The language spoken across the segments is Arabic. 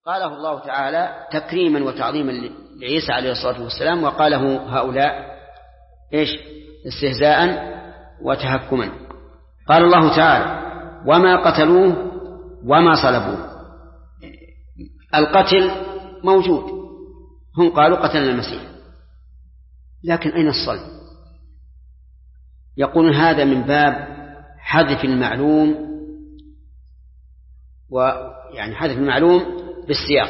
قاله الله تعالى تكريما وتعظيما لعيسى عليه الصلاة والسلام، وقاله هؤلاء إيش؟ استهزاء وتهكما. قال الله تعالى وما قتلوه وما صلبوه. القتل موجود، هم قالوا قتلنا المسيح، لكن أين الصلب؟ يقولون هذا من باب حذف المعلوم، ويعني حذف المعلوم بالسياق.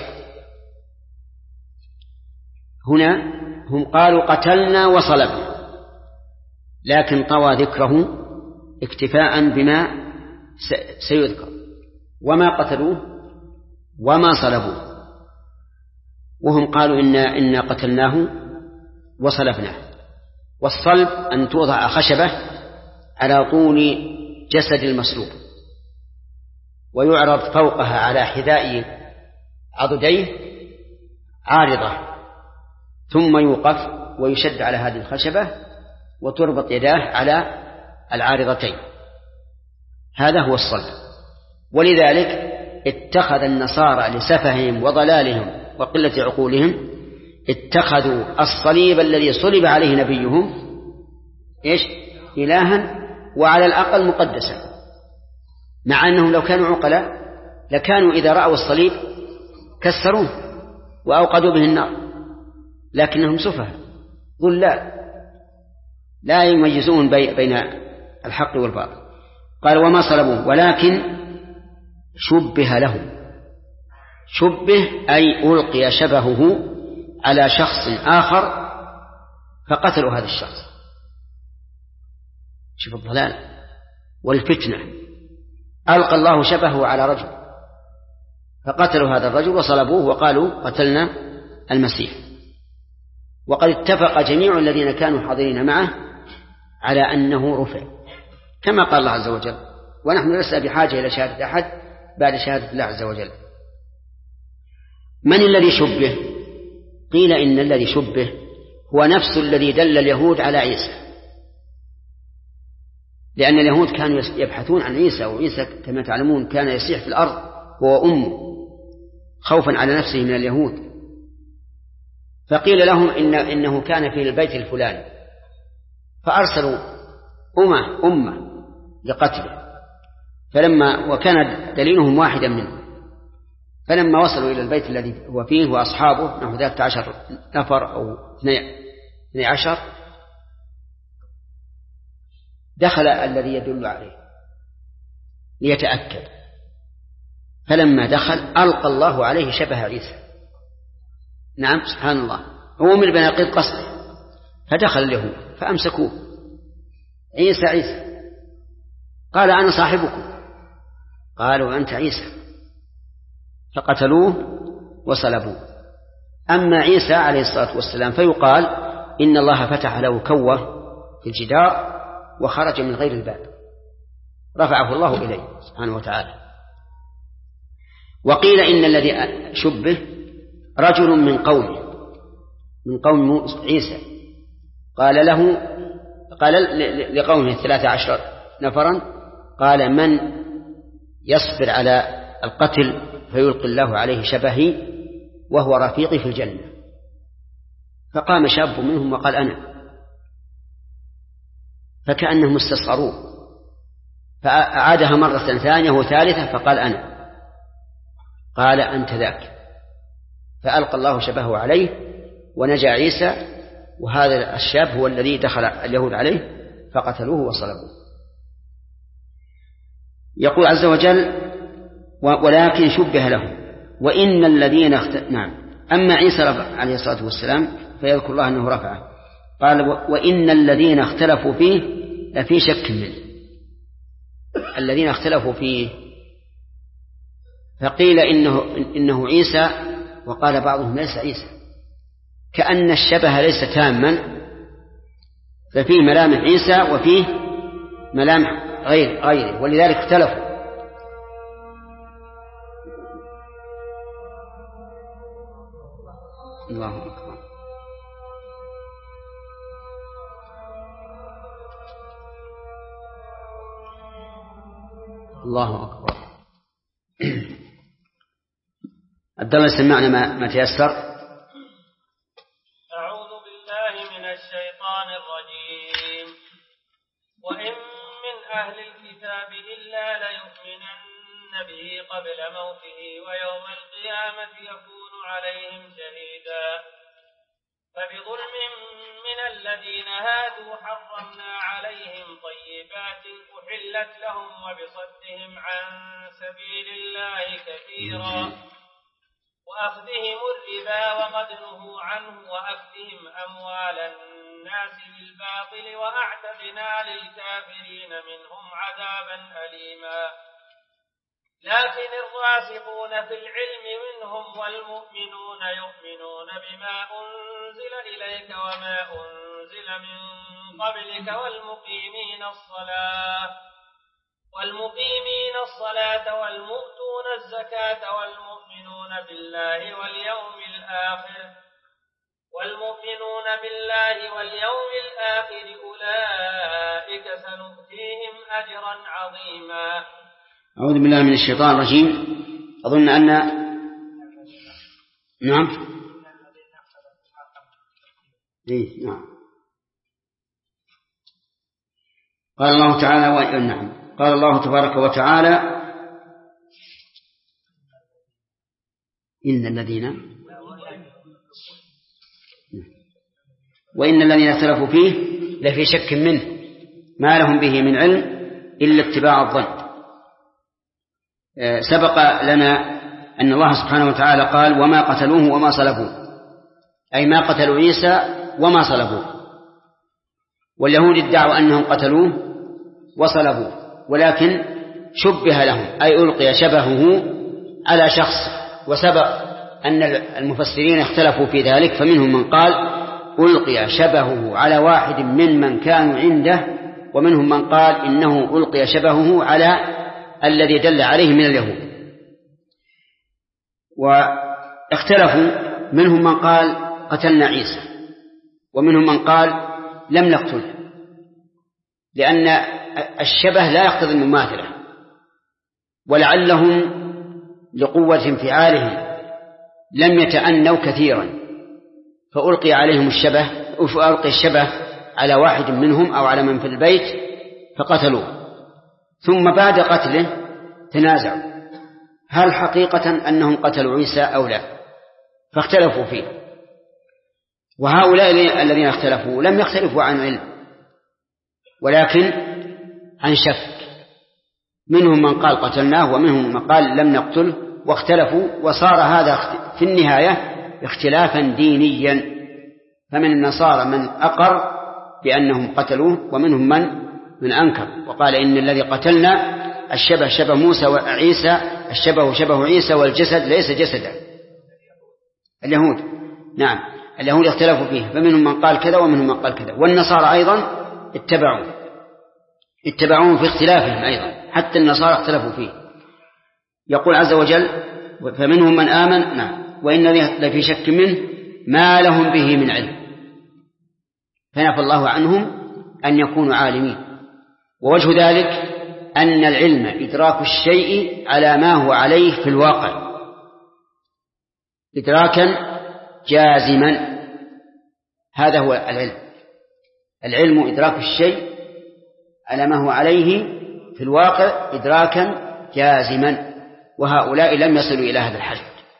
هنا هم قالوا قتلنا وصلبنا، لكن طوى ذكره اكتفاء بما سيذكر. وما قتلوه وما صلبوه، وهم قالوا إنا قتلناه وصلبناه. والصلب أن توضع خشبة على طول جسد المصلوب، ويعرض فوقها على حذاء عضديه عارضة، ثم يوقف ويشد على هذه الخشبة وتربط يداه على العارضتين. هذا هو الصلب. ولذلك اتخذ النصارى لسفههم وضلالهم وقلة عقولهم اتخذوا الصليب الذي صلب عليه نبيهم إيش؟ إلها، وعلى الأقل مقدسا، مع أنهم لو كانوا عقلاء لكانوا إذا رأوا الصليب كسروه وأوقدوا به النار، لكنهم سفهاء ضلال لا يميزون بين الحق والباطل. قال وما صلبوه ولكن شبه لهم. شبه أي ألقي شبهه على شخص آخر فقتلوا هذا الشخص. شوف الضلال والفتنة. ألقى الله شبهه على رجل فقتلوا هذا الرجل وصلبوه وقالوا قتلنا المسيح. وقد اتفق جميع الذين كانوا حاضرين معه على أنه رفع كما قال الله عز وجل، ونحن لسنا بحاجة إلى شهادة أحد بعد شهادة الله عز وجل. من الذي شبه؟ قيل إن الذي شبه هو نفس الذي دل اليهود على عيسى، لأن اليهود كانوا يبحثون عن عيسى، وعيسى كما تعلمون كان يسيح في الأرض هو أمه خوفا على نفسه من اليهود، فقيل لهم إنه كان في البيت الفلاني، فأرسلوا أمة لقتله، وكان دليلهم واحدا منه. فلما وصلوا إلى البيت الذي هو فيه وأصحابه نحو 13 نفر أو 12، دخل الذي يدل عليه ليتأكد، فلما دخل ألقى الله عليه شبه عيسى. نعم سبحان الله، هو من بناقيض قصده، فدخل اليهود فأمسكوه. عيسى عيسى، قال أنا صاحبكم، قالوا أنت عيسى، فقتلوه وصلبوه. أما عيسى عليه الصلاة والسلام فيقال إن الله فتح له كوة في الجدار وخرج من غير الباب، رفعه الله إليه سبحانه وتعالى. وقيل إن الذي شبه رجل من قوم عيسى، قال لقومه 13 نفرا، قال من يصبر على القتل فيلقي الله عليه شبهي وهو رفيقي في الجنة. فقام شاب منهم وقال أنا، فكأنهم استصغروه، فأعادها مرة ثانية وثالثة فقال أنا، قال أنت ذاك، فألقى الله شبهه عليه ونجا عيسى، وهذا الشاب هو الذي دخل اليهود عليه فقتلوه وصلبوه. يقول عز وجل ولكن شبه لهم وإن الذين نعم. أما عيسى عليه الصلاة والسلام فيذكر الله أنه رفعه، قال وإن الذين اختلفوا فيه لفي شك منه. الذين اختلفوا فيه فقيل إنه عيسى، وقال بعضهم ليس عيسى، كأن الشبه ليس تاما، ففيه ملامح عيسى وفيه ملامح غيره، ولذلك اختلفوا. الله أكبر. الله أكبر. عبد الله سمعنا ما تيسر. أعوذ بالله من الشيطان الرجيم. وإن من أهل الكتاب إلا ليؤمنن به قبل موته ويوم القيامة يكون عليهم شهيدا. فبظلم من الذين هادوا حرمنا عليهم طيبات أحلت لهم وبصدهم عن سبيل الله كثيرا وأخذهم الربا وقد نهوا عنه وأكلهم أموال الناس بالباطل وأعتدنا للكافرين منهم عذابا أليما. لكن الراسخون في العلم منهم والمؤمنون يؤمنون بما أنزل إليك وما أنزل من قبلك والمقيمين الصلاة والمؤتون الزكاة والمؤمنون بالله واليوم الآخر أولئك سنؤتيهم أجرا عظيما. أعوذ بالله من الشيطان الرجيم. أظن أن نعم قال الله تعالى قال الله تبارك وتعالى إن الذين اختلفوا فيه لفي شك منه ما لهم به من علم إلا اتباع الظن. سبق لنا أن الله سبحانه وتعالى قال وما قتلوه وما صلبوه، أي ما قتلوا عيسى وما صلبوه. واليهود ادعوا أنهم قتلوه وصلبوه، ولكن شبه لهم أي ألقي شبهه على شخص. وسبق أن المفسرين اختلفوا في ذلك، فمنهم من قال ألقي شبهه على واحد ممن كانوا عنده، ومنهم من قال إنه ألقي شبهه على الذي دل عليه من اليهود. واختلفوا، منهم من قال قتلنا عيسى، ومنهم من قال لم نقتله، لأن الشبه لا يقتضي المماثلة، ولعلهم لقوة انفعالهم لم يتأنوا كثيرا فألقي عليهم فألقي الشبه على واحد منهم أو على من في البيت فقتلوه. ثم بعد قتله تنازعوا هل حقيقة أنهم قتلوا عيسى أو لا، فاختلفوا فيه. وهؤلاء الذين اختلفوا لم يختلفوا عن علم ولكن عن شك، منهم من قال قتلناه ومنهم من قال لم نقتله، واختلفوا، وصار هذا في النهاية اختلافا دينيا. فمن النصارى من أقر بأنهم قتلوه، ومنهم من أنكر وقال إن الذي قتلنا الشبه شبه موسى وعيسى، الشبه شبه عيسى والجسد ليس جسدا. اليهود نعم اليهود اختلفوا فيه، فمنهم من قال كذا ومنهم من قال كذا. والنصارى أيضا اتبعوهم في اختلافهم أيضا، حتى النصارى اختلفوا فيه. يقول عز وجل فمنهم من آمن وإن لفي شك منه ما لهم به من علم، فنفى الله عنهم أن يكونوا عالمين. ووجه ذلك أن العلم إدراك الشيء على ما هو عليه في الواقع إدراكا جازما، هذا هو العلم إدراك الشيء على ما هو عليه في الواقع إدراكا جازما. وهؤلاء لم يصلوا إلى هذا الحد،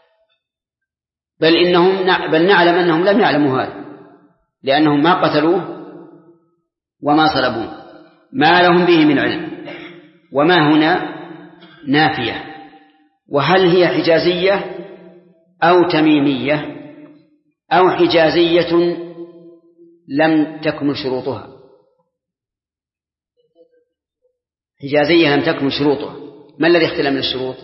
بل نعلم أنهم لم يعلموا هذا، لأنهم ما قتلوه وما صلبوه، ما لهم به من علم. وما هنا نافية، وهل هي حجازية أو تميمية أو حجازية لم تكمل شروطها؟ حجازية لم تكمل شروطها. ما الذي اختلف من الشروط؟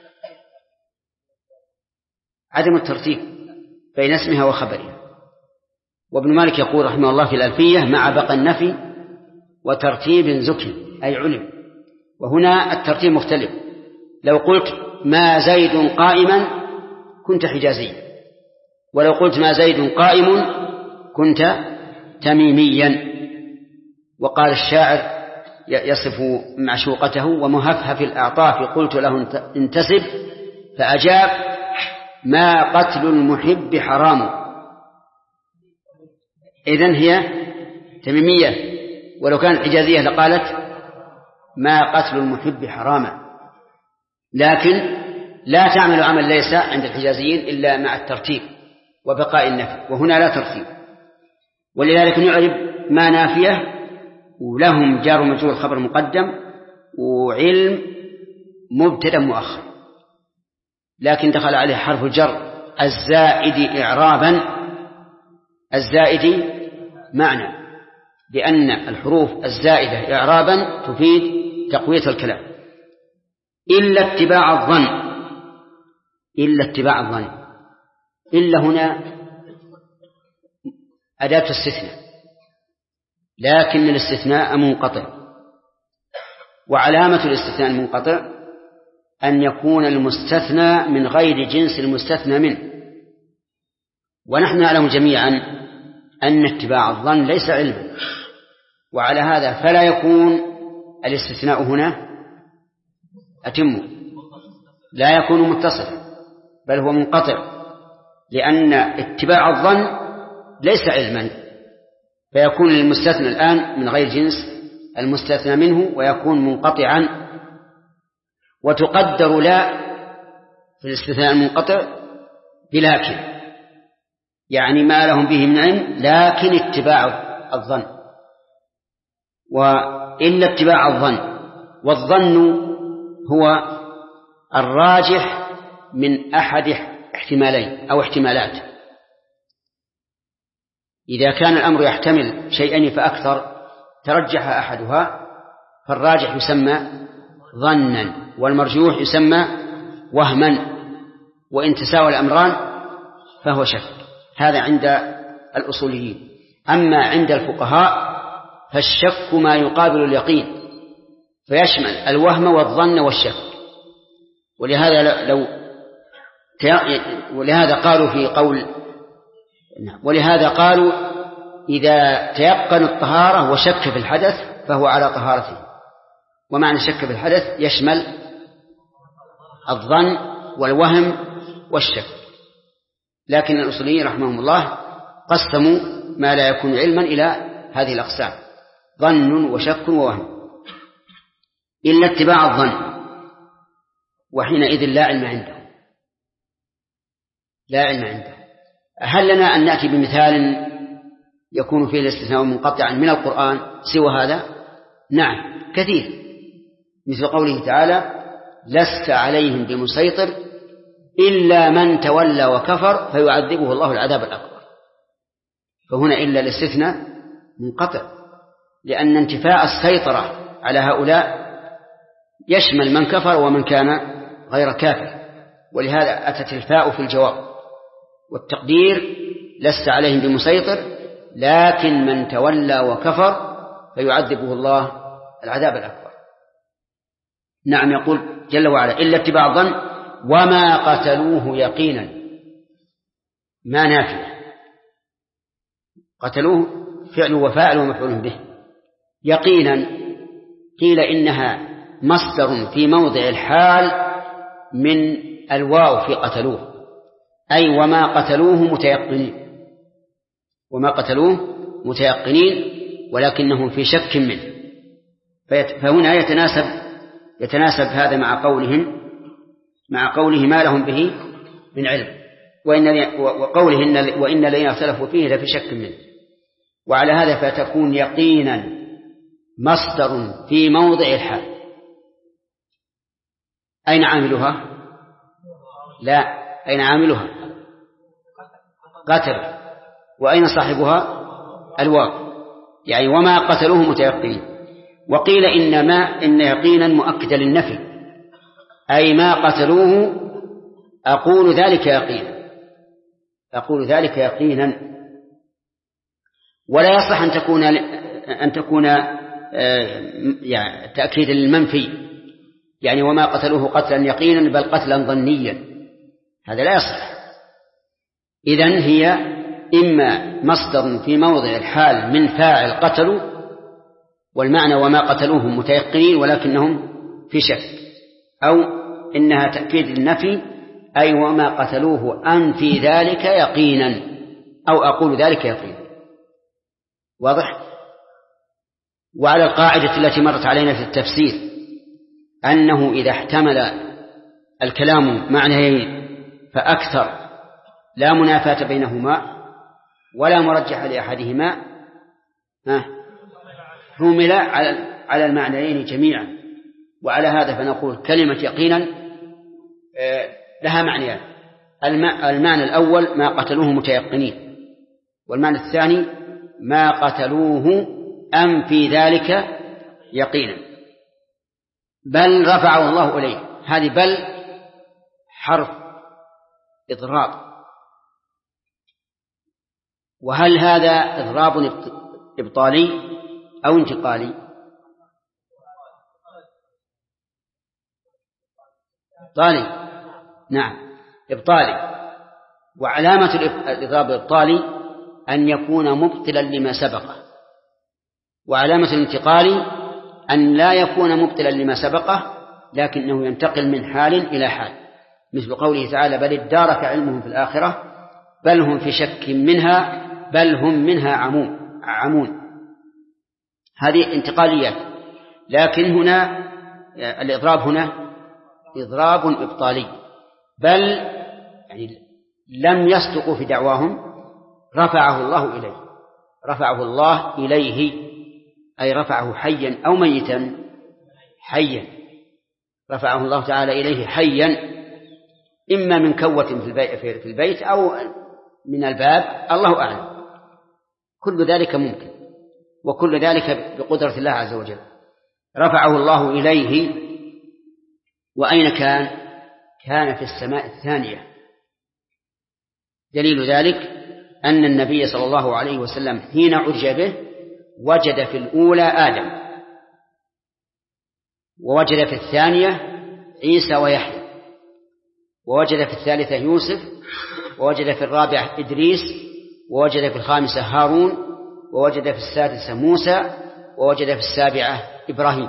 عدم الترتيب بين اسمها وخبرها. وابن مالك يقول رحمه الله في الألفية مع بقى النفي وترتيب زكي أي علم. وهنا الترتيب مختلف، لو قلت ما زيد قائما كنت حجازيا، ولو قلت ما زيد قائم كنت تميميا. وقال الشاعر يصف معشوقته ومهفهف الأعطاف قلت له انتسب فأجاب ما قتل المحب حرام. إذن هي تميمية، ولو كانت حجازية لقالت ما قتل المحب حراما، لكن لا تعمل عمل ليس عند الحجازيين إلا مع الترتيب وبقاء النفي، وهنا لا ترتيب، ولذلك نعرب ما نافية ولهم جار ومجرور خبر مقدم وعلم مبتدا مؤخر، لكن دخل عليه حرف الجر الزائد إعرابا، الزائد معنى، لأن الحروف الزائدة إعرابا تفيد تقوية الكلام. إلا اتباع الظن، إلا اتباع الظن، إلا هنا أداة استثناء، لكن الاستثناء منقطع، وعلامة الاستثناء المنقطع أن يكون المستثنى من غير جنس المستثنى منه، ونحن نعلم جميعا أن اتباع الظن ليس علما، وعلى هذا فلا يكون الاستثناء هنا أتم، لا يكون متصلا، بل هو منقطع، لأن اتباع الظن ليس علما، فيكون المستثنى الآن من غير جنس المستثنى منه ويكون منقطعا، وتقدر لا في الاستثناء المنقطع بلكن، يعني ما لهم به من علم لكن اتباع الظن، وإلا اتباع الظن. والظن هو الراجح من أحد احتمالين أو احتمالات، إذا كان الأمر يحتمل شيئين فأكثر ترجح أحدها فالراجح يسمى ظنا، والمرجوح يسمى وهما، وإن تساوى الأمران فهو شك. هذا عند الأصوليين. أما عند الفقهاء فالشك ما يقابل اليقين، فيشمل الوهم والظن والشك، ولهذا قالوا في قول، ولهذا قالوا إذا تيقن الطهارة وشك في الحدث فهو على طهارته. ومعنى شك في الحدث يشمل الظن والوهم والشك. لكن الأصوليين رحمهم الله قسموا ما لا يكون علما إلى هذه الأقسام: ظن وشك ووهم. إلا اتباع الظن، وحينئذ لا علم عنده، لا علم عنده. هل لنا أن نأتي بمثال يكون فيه الاستثناء منقطعا من القرآن سوى هذا؟ نعم كثير، مثل قوله تعالى: لست عليهم بمسيطر إلا من تولى وكفر فيعذبه الله العذاب الأكبر. فهنا إلا الاستثناء منقطع، لأن انتفاء السيطرة على هؤلاء يشمل من كفر ومن كان غير كافر، ولهذا أتت الفاء في الجواب، والتقدير لست عليهم بمسيطر لكن من تولى وكفر فيعذبه الله العذاب الأكبر. نعم، يقول جل وعلا: إلا اتباع الظن وما قتلوه يقينا. ما نافية، قتلوه فعل وفاعل ومفعول به. يقينا قيل إنها مصدر في موضع الحال من الواو في قتلوه، أي وما قتلوه متيقنين، وما قتلوه متيقنين ولكنهم في شك منه. فهنا يتناسب هذا مع قوله ما لهم به من علم، وقوله وإن الذين اختلفوا فيه لفي شك منه. وعلى هذا فتكون يقينا مصدر في موضع الحال. أين عاملها؟ لا، أين عاملها؟ قتل. وأين صاحبها؟ الواو، يعني وما قتلوه متيقنين. وقيل إن يقينا مؤكدا للنفي، أي ما قتلوه أقول ذلك يقينا، ولا يصح أن تكون يعني تأكيد للمنفي، يعني وما قتلوه قتلا يقينا بل قتلا ظنيا، هذا لا يصح. إذن هي إما مصدر في موضع الحال من فاعل قتلوا، والمعنى وما قتلوه متيقنين ولكنهم في شك، أو إنها تأكيد للنفي أي وما قتلوه أنفي ذلك يقينا، أو أقول ذلك يقينا. واضح؟ وعلى القاعدة التي مرت علينا في التفسير أنه إذا احتمل الكلام معنيين فأكثر لا منافاة بينهما ولا مرجح لأحدهما حمل على المعنيين جميعا. وعلى هذا فنقول كلمة يقينا لها معنيان: المعنى الأول ما قتلوه متيقنين، والمعنى الثاني ما قتلوه أنفي ذلك يقينا. بل رفعه الله إليه، هذه بل حرف إضراب. وهل هذا إضراب إبطالي أو انتقالي؟ إبطالي، نعم إبطالي. وعلامة الإضراب الإبطالي أن يكون مبطلا لما سبقه، وعلامة الانتقال أن لا يكون مبطلا لما سبقه لكنه ينتقل من حال إلى حال، مثل قوله تعالى: بل ادارك علمهم في الآخرة بل هم في شك منها بل هم منها عمون. هذه انتقاليات. لكن هنا الإضراب هنا إضراب إبطالي، بل يعني لم يصدقوا في دعواهم، رفعه الله إليه أي رفعه حيا أو ميتا؟ حيا. رفعه الله تعالى إليه حيا، إما من كوة في البيت أو من الباب، الله أعلم. كل ذلك ممكن، وكل ذلك بقدرة الله عز وجل. رفعه الله إليه. وأين كان؟ كان في السماء الثانية. دليل ذلك أن النبي صلى الله عليه وسلم حين عرج به وجد في الأولى آدم، ووجد في الثانية عيسى ويحيى، ووجد في الثالثة يوسف، ووجد في الرابعة إدريس، ووجد في الخامسة هارون، ووجد في السادسة موسى، ووجد في السابعة إبراهيم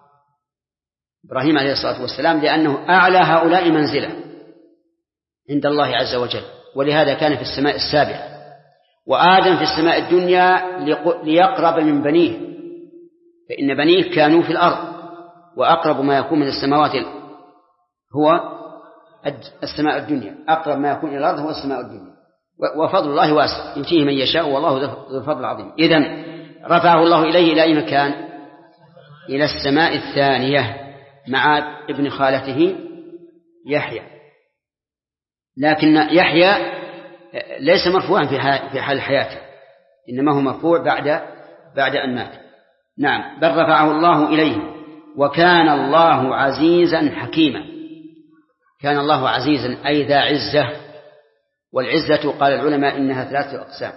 عليه الصلاة والسلام، لأنه أعلى هؤلاء منزلة عند الله عز وجل، ولهذا كان في السماء السابعة. وآدم في السماء الدنيا ليقرب من بنيه، فإن بنيه كانوا في الأرض، وأقرب ما يكون من السماوات هو السماء الدنيا، أقرب ما يكون إلى الأرض هو السماء الدنيا. وفضل الله واسع يؤتيه من يشاء والله ذو الفضل العظيم. إذن رفعه الله إليه إلى أي مكان؟ إلى السماء الثانية مع ابن خالته يحيى. لكن يحيى ليس مرفوعا في حال حياته، إنما هو مرفوع بعد أن مات. نعم، بل رفعه الله إليه. وكان الله عزيزا حكيما. كان الله عزيزا أي ذا عزة، والعزة قال العلماء إنها 3 أقسام: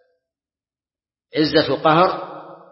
عزة القهر،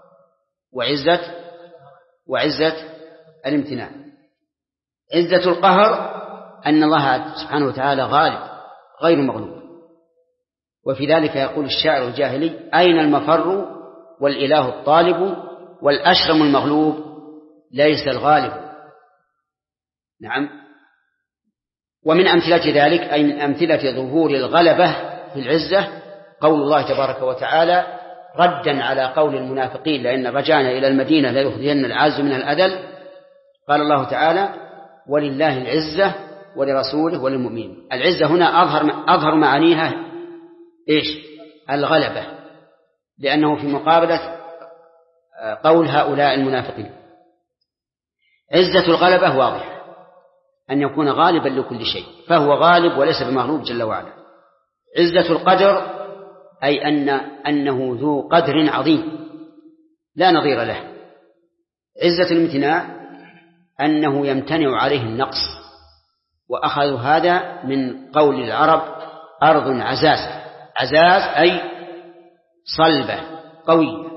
وعزة الامتناع. عزة القهر أن الله سبحانه وتعالى غالب غير مغلوب، وفي ذلك يقول الشاعر الجاهلي: أين المفر والإله الطالب والأشرم المغلوب ليس الغالب. نعم. ومن أمثلة ذلك أي من أمثلة ظهور الغلبة في العزة قول الله تبارك وتعالى ردا على قول المنافقين: لئن رجعنا إلى المدينة ليخرجن الأعز منها الأذل. قال الله تعالى: ولله العزة ولرسوله وللمؤمنين. العزة هنا أظهر معانيها إيش؟ الغلبة، لأنه في مقابلة قول هؤلاء المنافقين. عزة الغلبة واضحة، أن يكون غالبا لكل شيء، فهو غالب وليس بمغلوب جل وعلا. عزة القدر أي أنه ذو قدر عظيم لا نظير له. عزة الامتناع أنه يمتنع عليه النقص، وأخذوا هذا من قول العرب: أرض عزاز. عزاز أي صلبة قوية.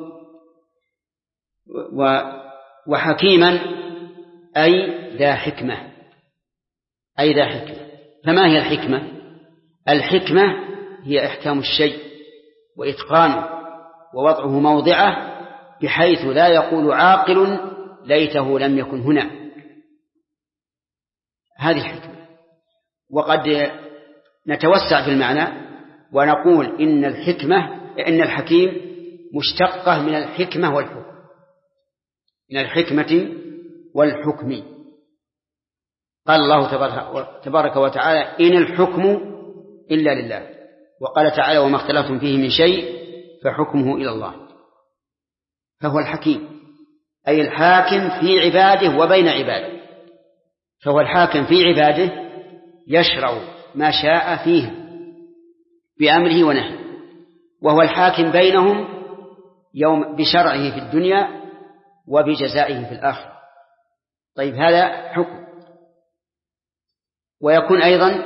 وحكيما أي ذا حكمة. فما هي الحكمة؟ الحكمة هي إحكام الشيء وإتقانه ووضعه موضعه بحيث لا يقول عاقل ليته لم يكن هنا. هذه الحكمة. وقد نتوسع في المعنى ونقول إن الحكيم مشتقة من الحكمة والحكم، من الحكمة والحكم. قال الله تبارك وتعالى: إن الحكم إلا لله. وقال تعالى: وما اختلفتم فيه من شيء فحكمه إلى الله. فهو الحكيم، أي الحاكم في عباده وبين عباده. فهو الحاكم في عباده يشرع ما شاء فيه بأمره ونهيه، وهو الحاكم بينهم يوم بشرعه في الدنيا وبجزائه في الآخرة. طيب، هذا حكم. ويكون أيضا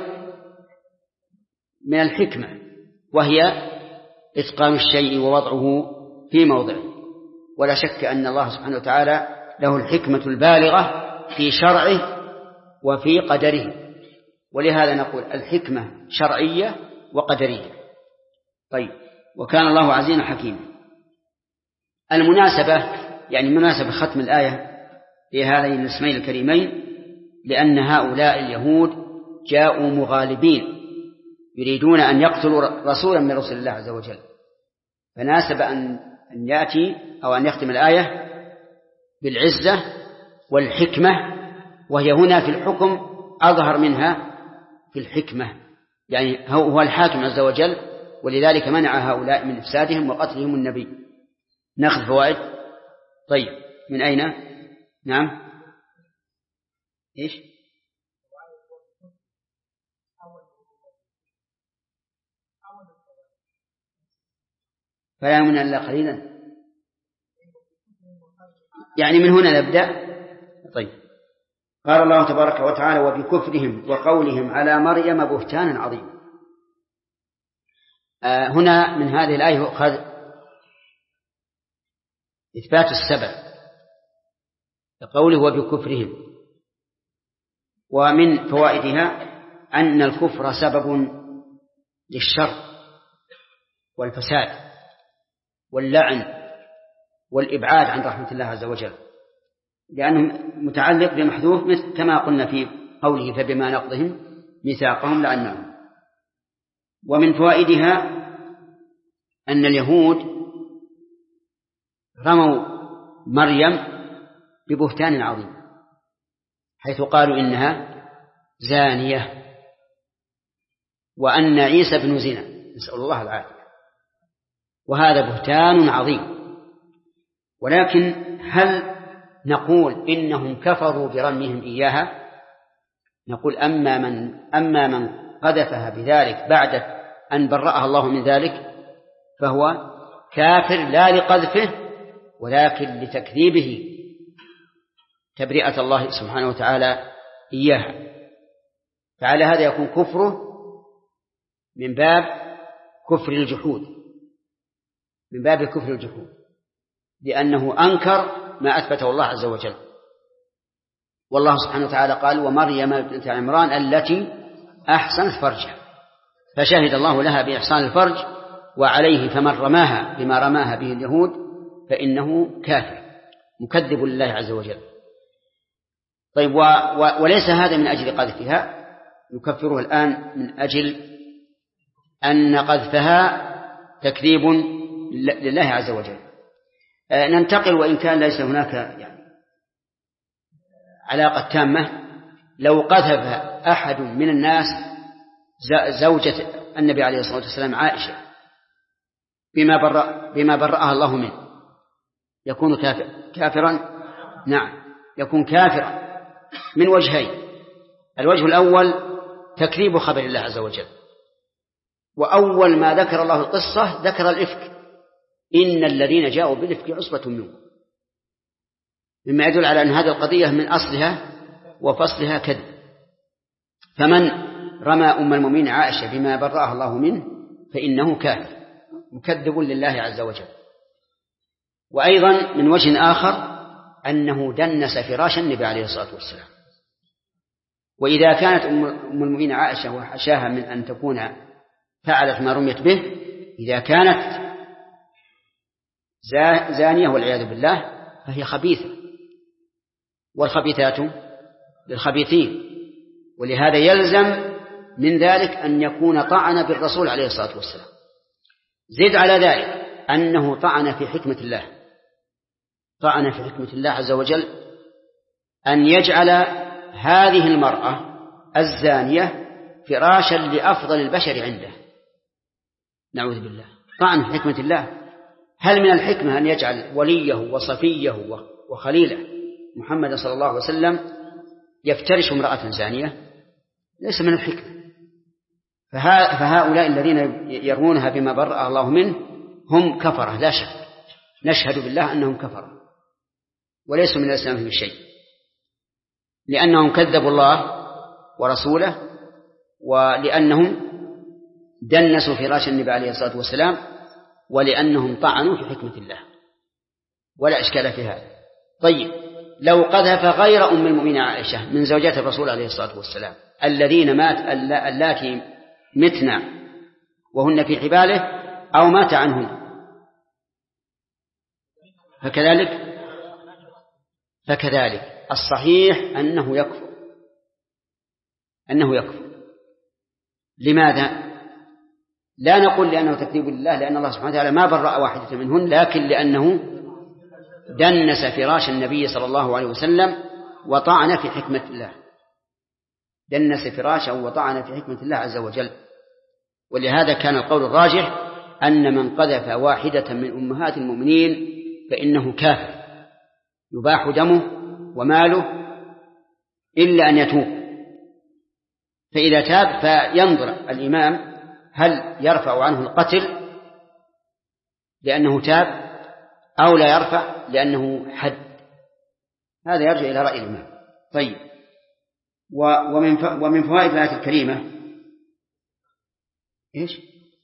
من الحكمة، وهي إتقان الشيء ووضعه في موضعه. ولا شك أن الله سبحانه وتعالى له الحكمة البالغة في شرعه وفي قدره، ولهذا نقول الحكمة شرعية وقدرية. طيب، وكان الله عزيزا حكيما. المناسبة، يعني مناسبة ختم الآية لهذين الاسمين الكريمين، لأن هؤلاء اليهود جاءوا مغالبين يريدون أن يقتلوا رسولا من رسل الله عز وجل، فناسب أن يأتي أو أن يختم الآية بالعزة والحكمة، وهي هنا في الحكم أظهر منها في الحكمة، يعني هو الحاكم عز وجل، ولذلك منع هؤلاء من إفسادهم وقتلهم النبي. نأخذ فوائد. طيب، من أين؟ نعم، إيش؟ فلا يؤمن إلا قليلا، يعني من هنا نبدأ. طيب، قال الله تبارك وتعالى: وبكفرهم وقولهم على مريم بهتانا عظيما. هنا من هذه الآية يؤخذ إثبات السبب لقوله وبكفرهم، ومن فوائدها أن الكفر سبب للشر والفساد واللعن والإبعاد عن رحمة الله عز وجل، لأنه متعلق بمحذوف، كما قلنا في قوله: فبما نقضهم ميثاقهم لعناهم. ومن فوائدها أن اليهود رموا مريم ببهتان عظيم، حيث قالوا إنها زانية وأن عيسى بن زنا، نسأل الله العافية، وهذا بهتان عظيم. ولكن هل نقول إنهم كفروا برميهم إياها؟ نقول أما من قذفها بذلك بعد أن برأها الله من ذلك فهو كافر، لا لقذفه ولكن لتكذيبه تبرئة الله سبحانه وتعالى إياها. فعلى هذا يكون كفره من باب كفر الجحود، من باب كفر الجحود، لأنه أنكر ما أثبته الله عز وجل. والله سبحانه وتعالى قال: ومريم بنت عمران التي أحسنت فرجها، فشهد الله لها بإحسان الفرج، وعليه فمن رماها بما رماها به اليهود فإنه كافر مكذب لله عز وجل. طيب، وليس هذا من أجل قذفها، نكفره الآن من أجل أن قذفها تكذيب لله عز وجل. ننتقل، وإن كان ليس هناك يعني علاقة تامة، لو قذف أحد من الناس زوجة النبي عليه الصلاة والسلام عائشة بما برأها الله منه، يكون كافرا؟ نعم، يكون كافرا من وجهين. الوجه الأول تكذيب خبر الله عز وجل، وأول ما ذكر الله القصة ذكر الإفك: إن الذين جاءوا بالإفك عصبة منكم، مما يدل على أن هذه القضية من أصلها وفصلها كذب. فمن رمى أم المؤمنين عائشة بما برأها الله منه فإنه كافر مكذب لله عز وجل. وأيضا من وجه آخر أنه دنس فراش النبي عليه الصلاة والسلام. وإذا كانت أم المؤمنين عائشة وحشاها من أن تكون فعلت ما رميت به، إذا كانت زانية والعياذ بالله فهي خبيثة، والخبيثات للخبيثين. ولهذا يلزم من ذلك أن يكون طعن بالرسول عليه الصلاة والسلام. زد على ذلك أنه طعن في حكمة الله، طعن في حكمة الله عز وجل أن يجعل هذه المرأة الزانية فراشا لأفضل البشر عنده، نعوذ بالله. طعن في حكمة الله. هل من الحكمة أن يجعل وليه وصفيه وخليله محمد صلى الله عليه وسلم يفترش امرأة زانية؟ ليس من الحكمة. فهؤلاء الذين يرمونها بما برأ الله منه هم كفرة لا شك، نشهد بالله أنهم كفرة وليسوا من الإسلام في شيء، لأنهم كذبوا الله ورسوله، ولأنهم دنسوا فراش النبي عليه الصلاة والسلام، ولأنهم طعنوا في حكمة الله، ولا إشكال في هذا. طيب، لو قذف غير أم المؤمنين عائشة من زوجات الرسول عليه الصلاة والسلام اللاتي متنا وهن في حباله أو مات عنهن، فكذلك الصحيح أنه يكفر. لماذا؟ لا نقول لأنه تكذيب لله، لأن الله سبحانه وتعالى ما برأ واحدة منهن، لكن لأنه دنس فراش النبي صلى الله عليه وسلم وطعن في حكمة الله، دنس فراشه وطعن في حكمة الله عز وجل. ولهذا كان القول الراجح أن من قذف واحدة من أمهات المؤمنين فإنه كافر يباح دمه وماله إلا أن يتوب. فإذا تاب فينظر الإمام هل يرفع عنه القتل لأنه تاب أو لا يرفع لأنه حد. هذا يرجع إلى رأي الإمام. طيب، ومن فوائد الآية الكريمة إيش؟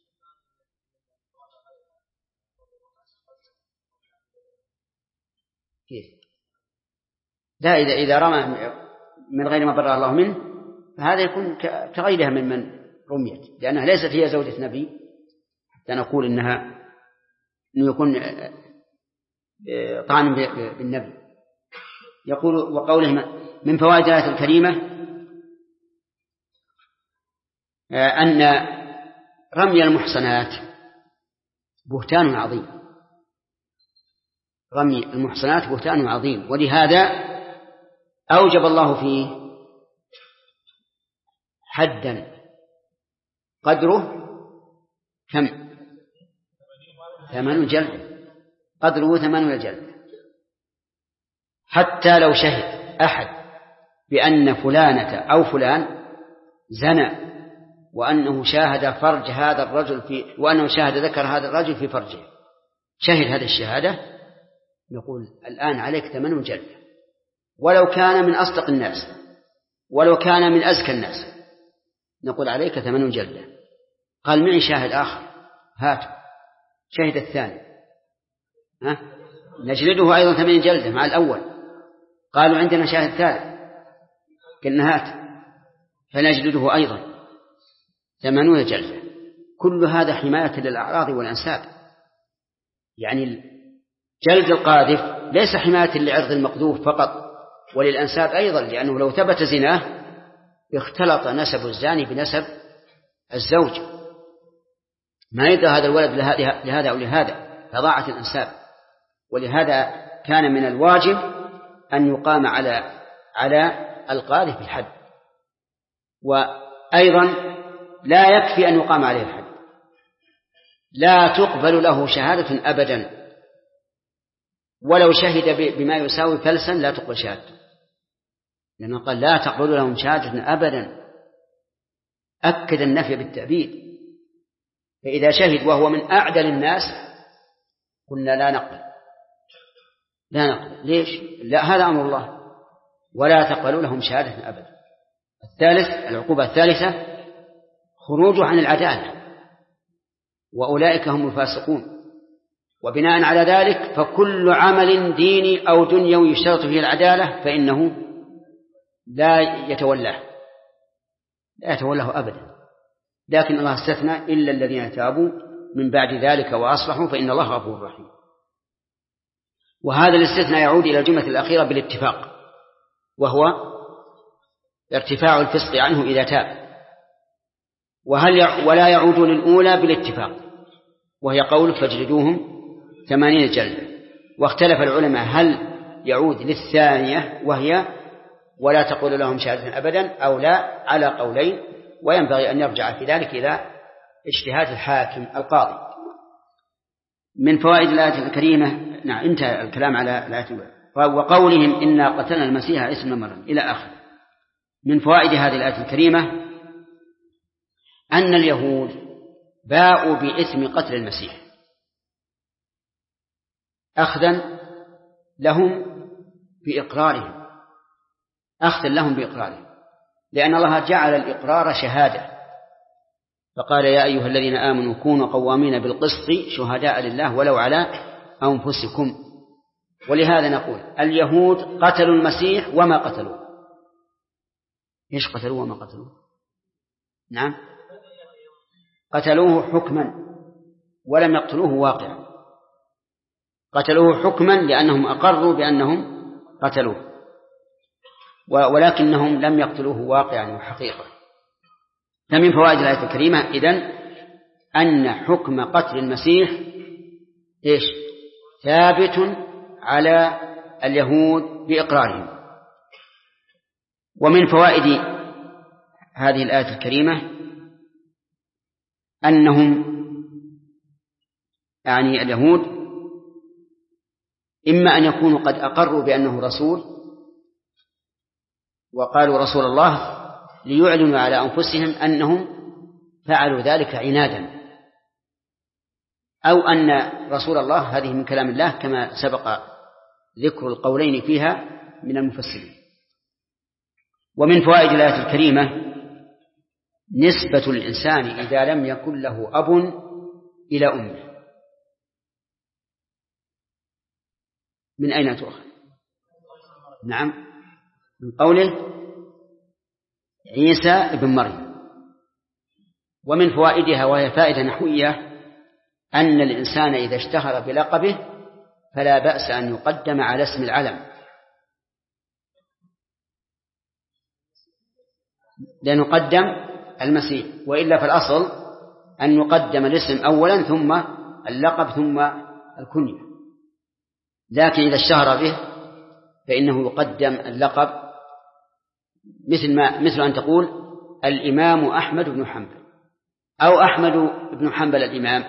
كيف؟ لا، إذا رمى من غير ما برأ الله منه فهذا يكون كغيرها من رميت، لأنها ليست هي زوجة نبي حتى نقول إنه يكون طعن بالنبي. يقول وقوله من فوائد الآية الكريمة أن رمي المحصنات بهتان عظيم، رمي المحصنات بهتان عظيم، ولهذا أوجب الله فيه حدا قدره كم؟ 8 جلد، قدره 8 جلد. حتى لو شهد أحد بأن فلانة أو فلان زنى وأنه شاهد فرج هذا الرجل وأنه شاهد ذكر هذا الرجل في فرجه، شهد هذه الشهادة، نقول الآن عليك 8 جلد، ولو كان من أصدق الناس ولو كان من أزكى الناس نقول عليك 8 جلدة. قال معي شاهد آخر، هات شهد الثاني، نجلده أيضا 8 جلدة مع الأول. قالوا عندنا شاهد ثالث، قلنا هات فنجلده أيضا 80 جلدة. كل هذا حماية للأعراض والأنساب، يعني جلد القاذف ليس حماية لعرض المقذوف فقط، وللأنساب أيضا، لأنه لو ثبت زناه اختلط نسب الزاني بنسب الزوج، ما يدرى هذا الولد لهذا أو لهذا، فضاعت الأنساب. ولهذا كان من الواجب أن يقام على القاذف الحد، وأيضا لا يكفي أن يقام عليه الحد، لا تقبل له شهادة أبدا، ولو شهد بما يساوي فلسا لا تقبل شهادته، لأنه قال لا تقبل لهم شهادة أبدا، أكد النفي بالتأبيد. فإذا شهد وهو من أعدل الناس قلنا لا نقبل. ليش؟ لا، هذا أمر الله، ولا تقبلوا لهم شهادة أبدا. العقوبة الثالثة خروجه عن العدالة، وأولئك هم الفاسقون. وبناء على ذلك فكل عمل ديني أو دنيوي يشترط فيه العدالة فإنه لا يتولاه أبدا. لكن الله استثنى إلا الذين تابوا من بعد ذلك وأصلحوا فإن الله غفور رحيم. وهذا الاستثناء يعود إلى الجملة الأخيرة بالاتفاق، وهو ارتفاع الفسق عنه إذا تاب. ولا يعود للأولى بالاتفاق، وهي قول فاجلدوهم 80 جلدة. واختلف العلماء هل يعود للثانية وهي ولا تقول لهم شهادة أبدا أو لا، على قولين، وينبغي أن يرجع في ذلك إلى اجتهاد الحاكم القاضي. من فوائد الآية الكريمة، نعم انتهى الكلام على الآية، وقولهم إنا قتلنا المسيح عيسى ابن مريم إلى آخر. من فوائد هذه الآية الكريمة أن اليهود باءوا بإثم قتل المسيح أخذا لهم بإقرارهم، لأن الله جعل الإقرار شهادة، فقال يا أيها الذين آمنوا كونوا قوامين بالقسط شهداء لله ولو على أنفسكم. ولهذا نقول اليهود قتلوا المسيح وما قتلوه. إيش قتلوه وما قتلوه؟ نعم، قتلوه حكما ولم يقتلوه واقعا. قتلوه حكما لأنهم أقروا بأنهم قتلوه، ولكنهم لم يقتلوه واقعا وحقيقة. فمن فوائد الآية الكريمة إذن أن حكم قتل المسيح إيش؟ ثابت على اليهود بإقرارهم. ومن فوائد هذه الآية الكريمة أنهم يعني اليهود إما أن يكونوا قد أقروا بأنه رسول وقالوا رسول الله ليعلنوا على أنفسهم أنهم فعلوا ذلك عنادا، أو أن رسول الله هذه من كلام الله كما سبق ذكر القولين فيها من المفسرين. ومن فوائد الآية الكريمة نسبة الإنسان إذا لم يكن له أب إلى أمه. من أين تؤخذ؟ نعم، من قوله عيسى ابن مريم. ومن فوائدها وهي فائدة نحوية أن الإنسان إذا اشتهر بلقبه فلا بأس أن يقدم على اسم العلم، لنقدم المسيح، وإلا فالأصل أن يقدم الاسم أولا ثم اللقب ثم الكنية، لكن إذا اشتهر به فإنه يقدم اللقب، مثل أن تقول الإمام أحمد بن حنبل أو أحمد بن حنبل الإمام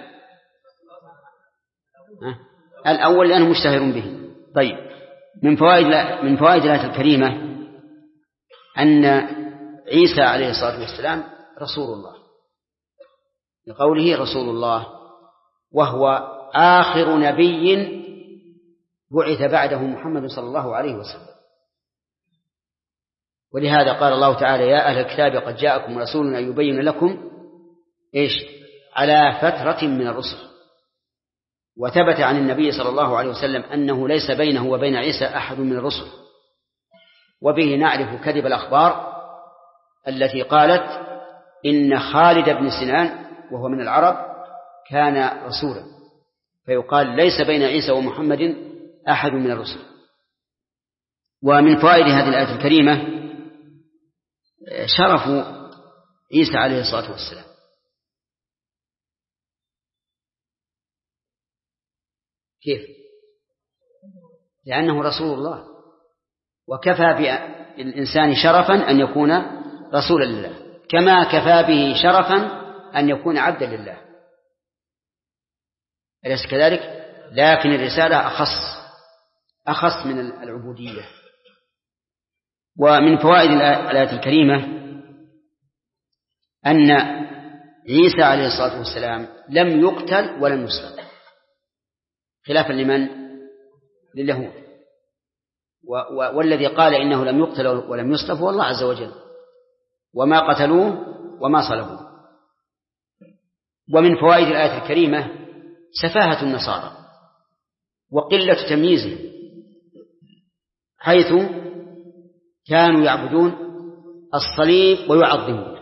الأول لأنه مشتهر به. طيب، من فوائد الآية الكريمة أن عيسى عليه الصلاة والسلام رسول الله، لقوله رسول الله، وهو آخر نبي بعث بعده محمد صلى الله عليه وسلم. ولهذا قال الله تعالى يا أهل الكتاب قد جاءكم رسولنا يبين لكم إيش على فترة من الرسل. وثبت عن النبي صلى الله عليه وسلم أنه ليس بينه وبين عيسى أحد من الرسل. وبه نعرف كذب الأخبار التي قالت إن خالد بن سنان وهو من العرب كان رسولا، فيقال ليس بين عيسى ومحمد أحد من الرسل. ومن فوائد هذه الآية الكريمة شرف عيسى عليه الصلاة والسلام، كيف؟ لأنه رسول الله، وكفى بالإنسان شرفا أن يكون رسولا لله، كما كفى به شرفا أن يكون عبدا لله، أليس كذلك؟ لكن الرسالة أخص من العبودية. ومن فوائد الآية الكريمة أن عيسى عليه الصلاة والسلام لم يقتل ولم يصلب، خلافا لمن؟ لليهود. والذي قال إنه لم يقتل ولم يصلب هو الله عز وجل، وما قتلوه وما صلبوه. ومن فوائد الآية الكريمة سفاهة النصارى وقلة تمييزهم، حيث كانوا يعبدون الصليب ويعظمون،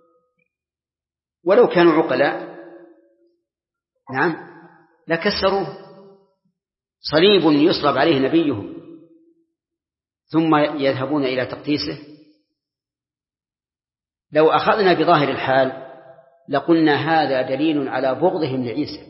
ولو كانوا عقلاء نعم لكسروه. صليب يصلب عليه نبيهم ثم يذهبون إلى تقديسه. لو أخذنا بظاهر الحال لقلنا هذا دليل على بغضهم لعيسى،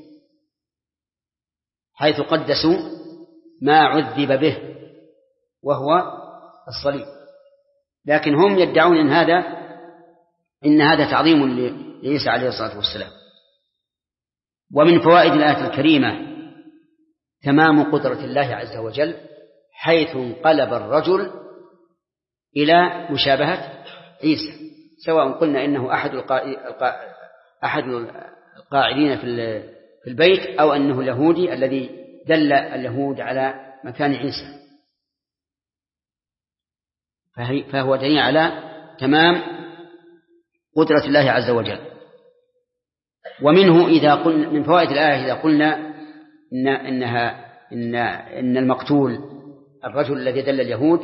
حيث قدسوا ما عذب به وهو الصليب. لكن هم يدعون إن هذا تعظيم لعيسى عليه الصلاة والسلام. ومن فوائد الآية الكريمة تمام قدرة الله عز وجل، حيث انقلب الرجل إلى مشابهة عيسى، سواء قلنا إنه أحد القاعدين في البيت أو أنه اليهودي الذي دل اليهود على مكان عيسى، فهو دليل على تمام قدرة الله عز وجل. ومنه من فوائد الآية إذا قلنا إن المقتول الرجل الذي دل اليهود،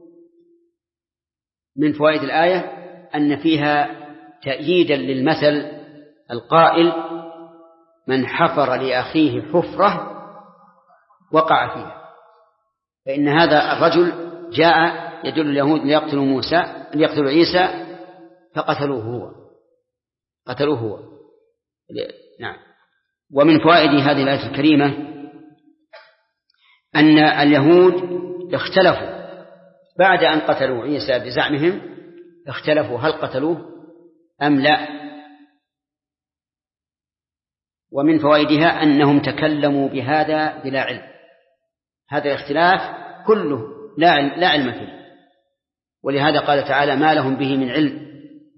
من فوائد الآية أن فيها تأييدا للمثل القائل من حفر لأخيه حفرة وقع فيها، فإن هذا الرجل جاء يدل اليهود ليقتلوا عيسى فقتلوه هو. نعم. ومن فوائد هذه الآية الكريمة أن اليهود اختلفوا بعد أن قتلوا عيسى بزعمهم، اختلفوا هل قتلوه أم لا. ومن فوائدها أنهم تكلموا بهذا بلا علم، هذا الاختلاف كله لا علم فيه، ولهذا قال تعالى ما لهم به من علم،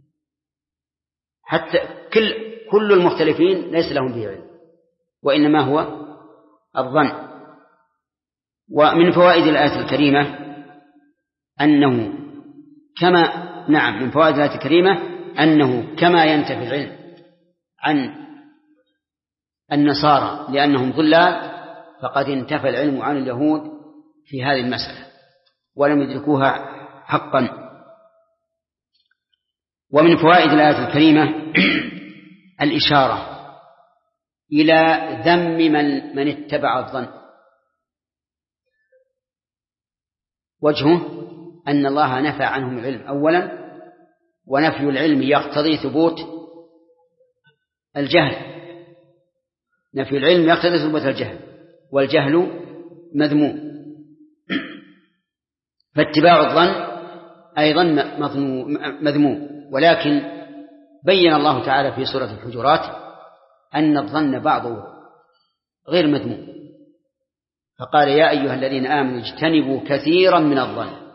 حتى كل المختلفين ليس لهم به علم، وإنما هو الظن. ومن فوائد الآية الكريمة أنه من فوائد الآية الكريمة أنه كما ينتفي العلم عن النصارى لأنهم ضلال، فقد انتفى العلم عن اليهود في هذه المسألة ولم يدركوها حقا. ومن فوائد الآية الكريمة الإشارة إلى ذم من اتبع الظن، وجهه أن الله نفى عنهم العلم أولا، ونفي العلم يقتضي ثبوت الجهل، نفي العلم يقتضي ثبوت الجهل، والجهل مذموم، فاتباع الظن أيضا مذموم. ولكن بين الله تعالى في سورة الحجرات أن الظن بعضه غير مذموم، فقال يا أيها الذين آمنوا اجتنبوا كثيرا من الظن،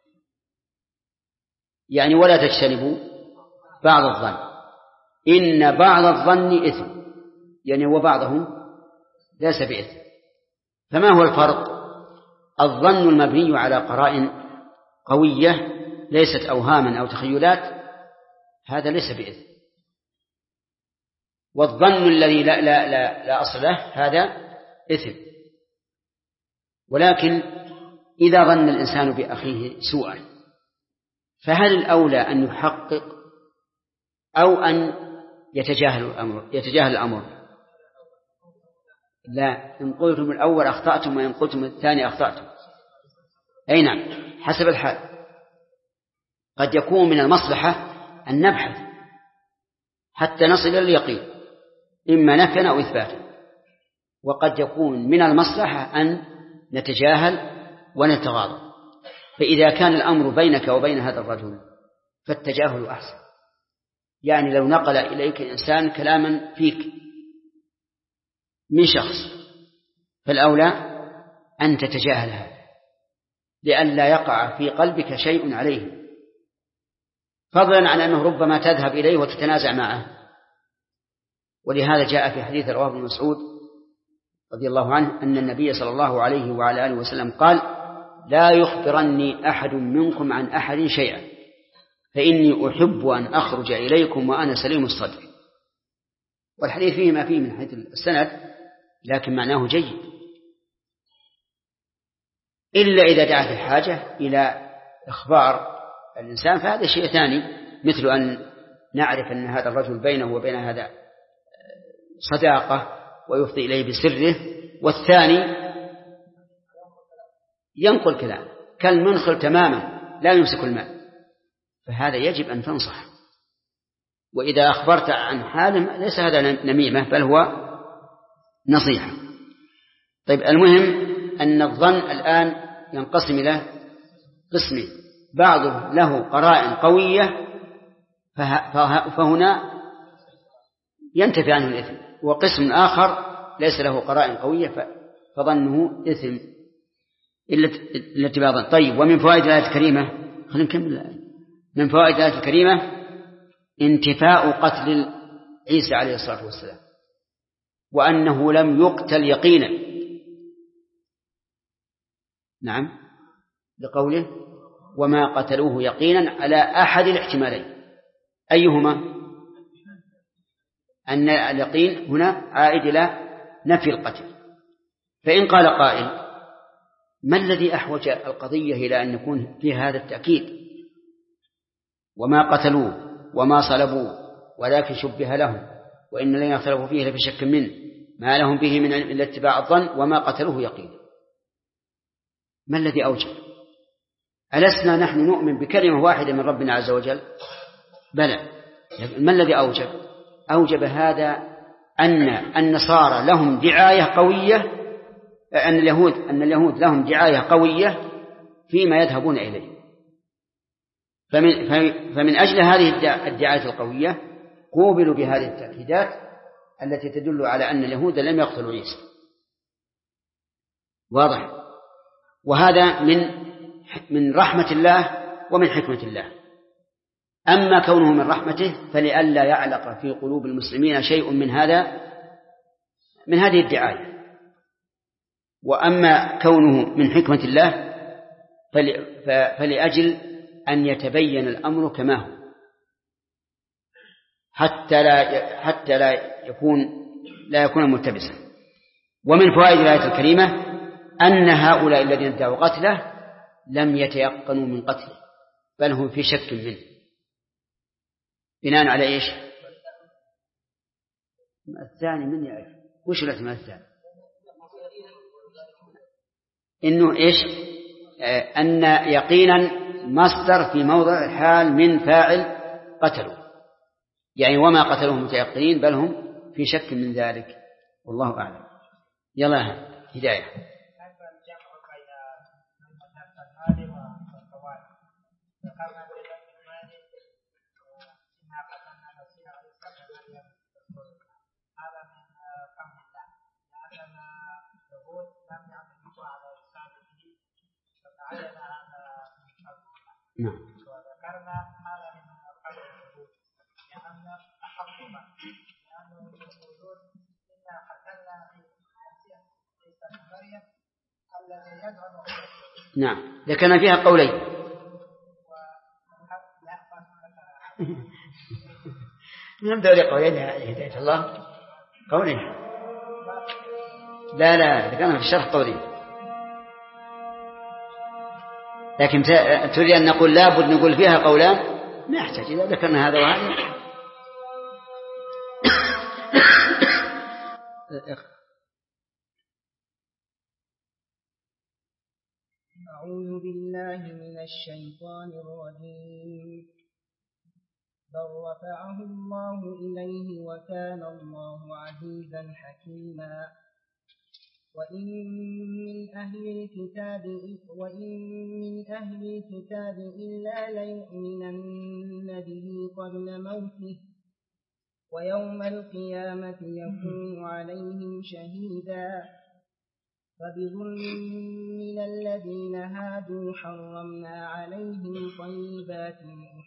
يعني ولا تجتنبوا بعض الظن، إن بعض الظن إثم، يعني وبعضهم ليس بإثم. فما هو الفرق؟ الظن المبني على قرائن قوية ليست أوهاما أو تخيلات، هذا ليس بإثم، والظن الذي لا أصل له هذا إثم. ولكن إذا ظن الإنسان بأخيه سوءا، فهل الأولى أن يحقق أو أن يتجاهل الأمر؟ لا، إن قلتم الأول أخطأتم، وإن قلتم الثاني أخطأتم. أي نعم، حسب الحال. قد يكون من المصلحة أن نبحث حتى نصل إلى اليقين، إما نفيا أو إثباتا، وقد يكون من المصلحة أن نتجاهل ونتغاضى. فإذا كان الأمر بينك وبين هذا الرجل فالتجاهل أحسن، يعني لو نقل إليك إنسان كلاما فيك من شخص فالأولى أن تتجاهل هذا لئلا يقع في قلبك شيء عليه، فضلا عن أنه ربما تذهب إليه وتتنازع معه. ولهذا جاء في حديث رواه ابن مسعود رضي الله عنه أن النبي صلى الله عليه وعلى آله وسلم قال لا يخبرني أحد منكم عن أحد شيئا فإني أحب أن أخرج إليكم وأنا سليم الصدر. والحديث فيه ما فيه من حيث السند، لكن معناه جيد، إلا إذا دعت الحاجة إلى إخبار الإنسان فهذا شيء ثاني، مثل أن نعرف أن هذا الرجل بينه وبين هذا صداقة ويفضي إليه بسره، والثاني ينقل كلام كالمنخل تماما لا يمسك الماء، فهذا يجب أن تنصح وإذا أخبرت عن حالهم ليس هذا نميمة بل هو نصيحة. طيب، المهم أن الظن الآن ينقسم إلى قسمين، بعض له قرائن قوية فهنا ينتفي عنه الإثم، وقسم آخر ليس له قرائن قوية فظنه إثم إلا اتباعا. طيب، ومن فوائد الآية الكريمة، خلينا نكمل الآية. من فوائد الآية الكريمة انتفاء قتل عيسى عليه الصلاة والسلام، وأنه لم يقتل يقينا. نعم، لقوله وما قتلوه يقينا على أحد الاحتمالين. أيهما؟ أن اليقين هنا عائد إلى نفي القتل. فإن قال قائل ما الذي أحوج القضية إلى أن يكون في هذا التأكيد؟ وما قتلوه وما صلبوه ولكن شبه لهم وإن الذين اختلفوا فيه لفي شك منه ما لهم به من علم إلا اتباع الظن وما قتلوه يقينا. ما الذي أوجب؟ ألسنا نحن نؤمن بكلمة واحدة من ربنا عز وجل؟ بلى. ما الذي أوجب؟ أوجب هذا أن النصارى لهم دعاية قوية، أن اليهود لهم دعاية قوية فيما يذهبون إليه. فمن أجل هذه الدعاية القوية قوبلوا بهذه التأكيدات التي تدل على أن اليهود لم يقتلوا عيسى. واضح؟ وهذا من رحمة الله ومن حكمة الله. أما كونه من رحمته فلئلا يعلق في قلوب المسلمين شيء من هذه الدعاية. وأما كونه من حكمة الله فلأجل أن يتبين الأمر كما هو حتى لا يكون ملتبسا. ومن فوائد الآية الكريمة أن هؤلاء الذين ادعوا قتله لم يتيقنوا من قتله بل هم في شك منه. بناء على إيش؟ الثاني من يعرف وش الاحتمال الثاني؟ إنه إيش؟ أن يقينا مصدر في موضع الحال من فاعل قتلوا، يعني وما قتلوهم متيقنين بل هم في شك من ذلك. والله أعلم. يلا هداية. نعم. وذكرنا هذا من قبل الحدود لأن أحقنا لأنه يقولون إنا قتلنا عيسى بن مريم الذي يدعو. نعم، ذكرنا فيها قولين. نبدأ لقولين هداية الله قولين. لا ذكرنا في الشرح قولين، لكن تريد أن نقول لابد نقول فيها قولان ما يحتاج إذا ذكرنا هذا وهذا. أعوذ بالله من الشيطان الرجيم. بل رفعه الله إليه وكان الله عزيزا حكيما. وإن من أهل الكتاب إلا ليؤمنن به قبل موته ويوم القيامة يكون عليهم شهيدا. فبظلم من الذين هادوا حرمنا عليهم طيبات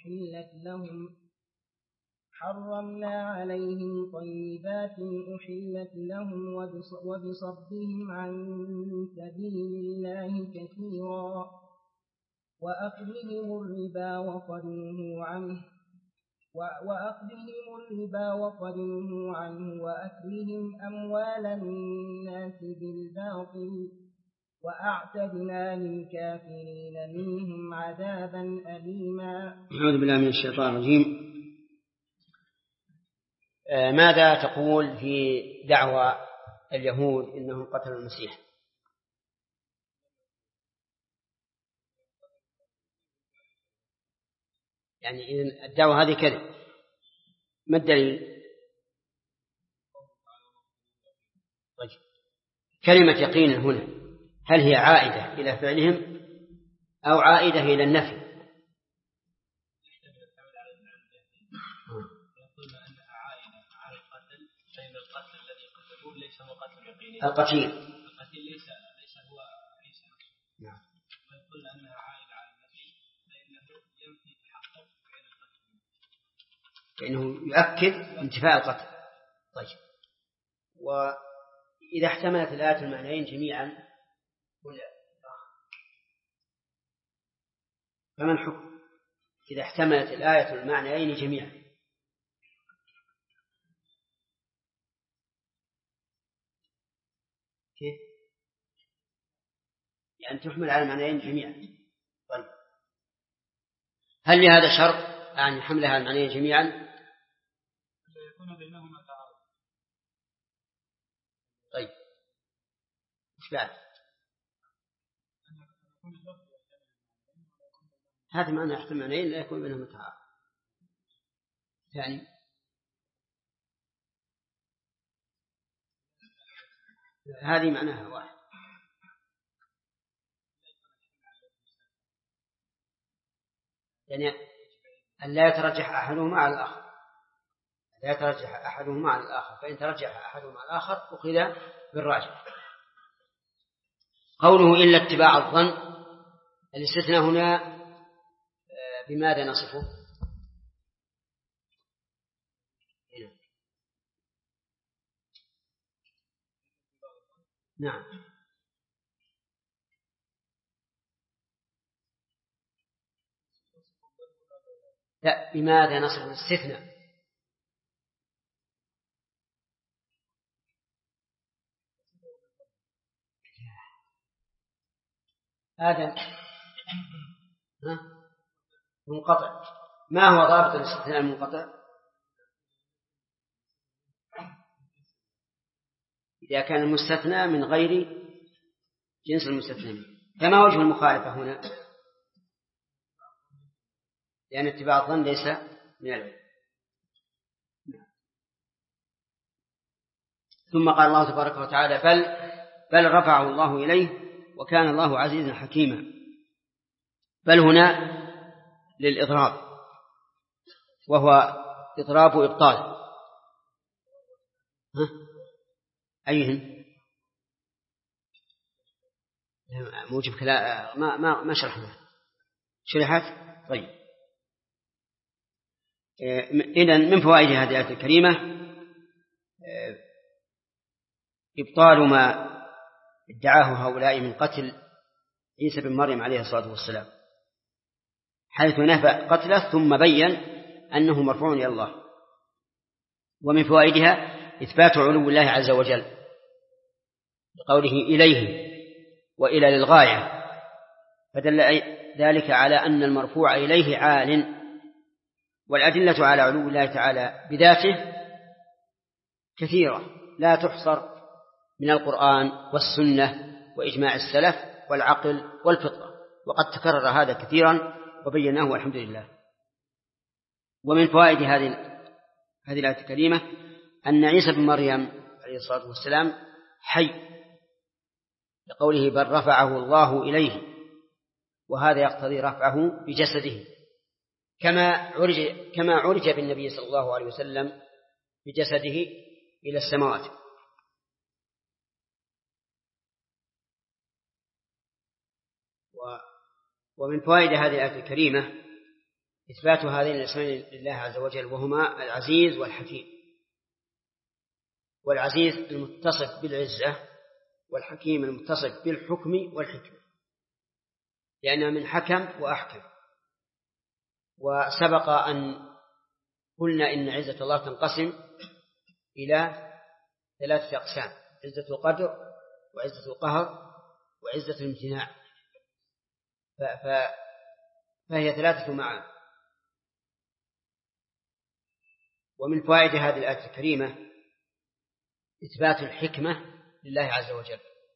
أحلت لهم وبصدهم عن سبيل الله كثيرا وأخذهم الربا وقد نهوا عنه وأكلهم أموال الناس بالباطل وأعتدنا للكافرين منهم عذابا أليما. أعوذ بالله من الشيطان الرجيم. ماذا تقول في دعوى اليهود إنهم قتلوا المسيح؟ يعني الدعوة هذه كذب، ما الدليل؟ طيب. كلمة يقين هنا هل هي عائدة إلى فعلهم أو عائدة إلى النفي؟ القتيل ليس هو عيسى. نعم. ويقول أنها عائدة على النبي فإنه ينفي تحقق فعل القتل، لأنه يؤكد انتفاء القتل. طيب. وإذا احتملت الآية المعنيين جميعا فما الحكم إذا احتملت الآية المعنيين جميعا؟ كيف؟ يعني تحمل على المعنيين جميعا. طيب. هل لهذا شرط أن حملها على المعنيين جميعا؟ يكون بينهما تعارض. طيب. مش بعد هذا معنى يحتمل المعنيين لا يكون بينهما تعارض. يعني هذه معناها واحد. يعني أن لا يترجح أحدهما على الآخر، لا يترجح أحدهما على الآخر، فإن ترجح أحدهما على الآخر أخذ بالراجح. قوله إلا اتباع الظن، الاستثناء هنا بماذا نصفه؟ نعم. لا، بماذا نصف الاستثناء؟ هذا منقطع. ما هو ضابط الاستثناء المنقطع؟ إذا كان المستثنى من غير جنس المستثنى. فما وجه المخالفة هنا؟ لأن اتباع الظن ليس من العلم. ثم قال الله تبارك وتعالى بل رفعه الله إليه وكان الله عزيزا حكيما. بل هنا للإضراب، وهو إضراب إبطال. أيهن؟ موجب كلام ما شرحنا. شرحت؟ طيب. إذن من فوائد هذه الآية الكريمة إبطال ما ادعاه هؤلاء من قتل عيسى بن مريم عليه الصلاة والسلام، حيث نفى قتله ثم بين أنه مرفوع إلى الله. ومن فوائدها إثبات علو الله عز وجل بقوله إليه وإلى للغاية، فدل ذلك على أن المرفوع إليه عال. والأدلة على علو الله تعالى بذاته كثيرة لا تحصر من القرآن والسنة وإجماع السلف والعقل والفطرة، وقد تكرر هذا كثيرا وبيناه والحمد لله. ومن فوائد هذه الآية الكريمة أن عيسى بن مريم عليه الصلاة والسلام حي، لقوله بل رفعه الله إليه، وهذا يقتضي رفعه بجسده كما عرج بالنبي صلى الله عليه وسلم بجسده إلى السماوات. ومن فوائد هذه الآية الكريمة إثبات هذين الاسمين لله عز وجل، وهما العزيز والحكيم. والعزيز المتصف بالعزة، والحكيم المتصف بالحكم والحكمة، لأنها من حكم وأحكم. وسبق أن قلنا إن عزة الله تنقسم إلى 3 أقسام: عزة القدر وعزة القهر وعزة الامتناع، فهي 3 معاني. ومن فوائد هذه الآية الكريمة إثبات الحكمة لله عز وجل،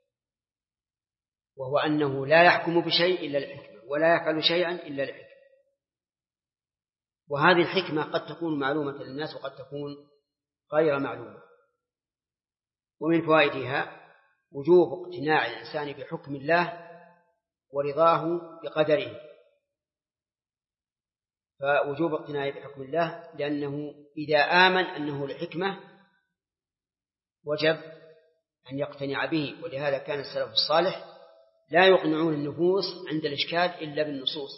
وهو أنه لا يحكم بشيء إلا الحكمة، ولا يفعل شيئا إلا الحكمة. وهذه الحكمة قد تكون معلومة للناس وقد تكون غير معلومة. ومن فوائدها وجوب اقتناع الإنسان بحكم الله ورضاه بقدره. فوجوب اقتناع بحكم الله لأنه إذا آمن أنه لحكمة وجب أن يقتنع به. ولهذا كان السلف الصالح لا يقنعون النفوس عند الإشكال إلا بالنصوص،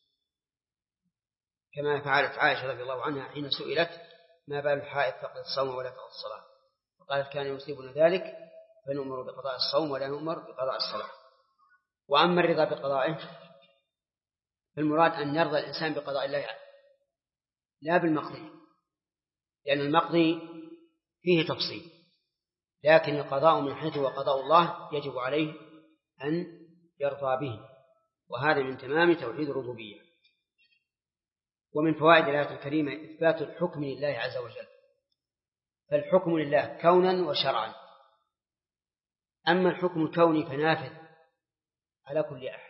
كما فعلت عائشة رضي الله عنها حين سئلت ما بال الحائض تقضي الصوم ولا تقضي الصلاة، فقالت كان يصيبنا ذلك فنؤمر بقضاء الصوم ولا نؤمر بقضاء الصلاة. وأما الرضا بقضائه فالمراد أن يرضى الإنسان بقضاء الله لا بالمقضي، لأن المقضي فيه تفصيل، لكن القضاء من حيث وقضاء الله يجب عليه أن يرضى به، وهذا من تمام توحيد الربوبية. ومن فوائد الآية الكريمة إثبات الحكم لله عز وجل، فالحكم لله كونا وشرعا. أما الحكم الكوني فنافذ على كل أحد،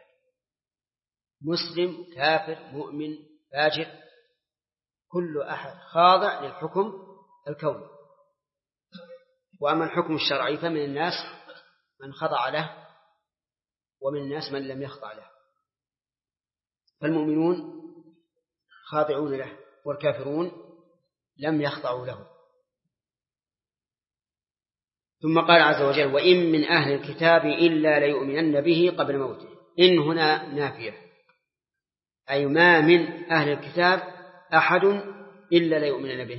مسلم كافر مؤمن فاجر، كل أحد خاضع للحكم الكوني. وأما الحكم الشرعي فمن الناس من خضع له ومن الناس من لم يخضع له، فالمؤمنون خاضعون له والكافرون لم يخضعوا له. ثم قال عز وجل وإن من أهل الكتاب إلا ليؤمنن به قبل موته. إن هنا نافية، أي ما من أهل الكتاب أحد إلا ليؤمنن به.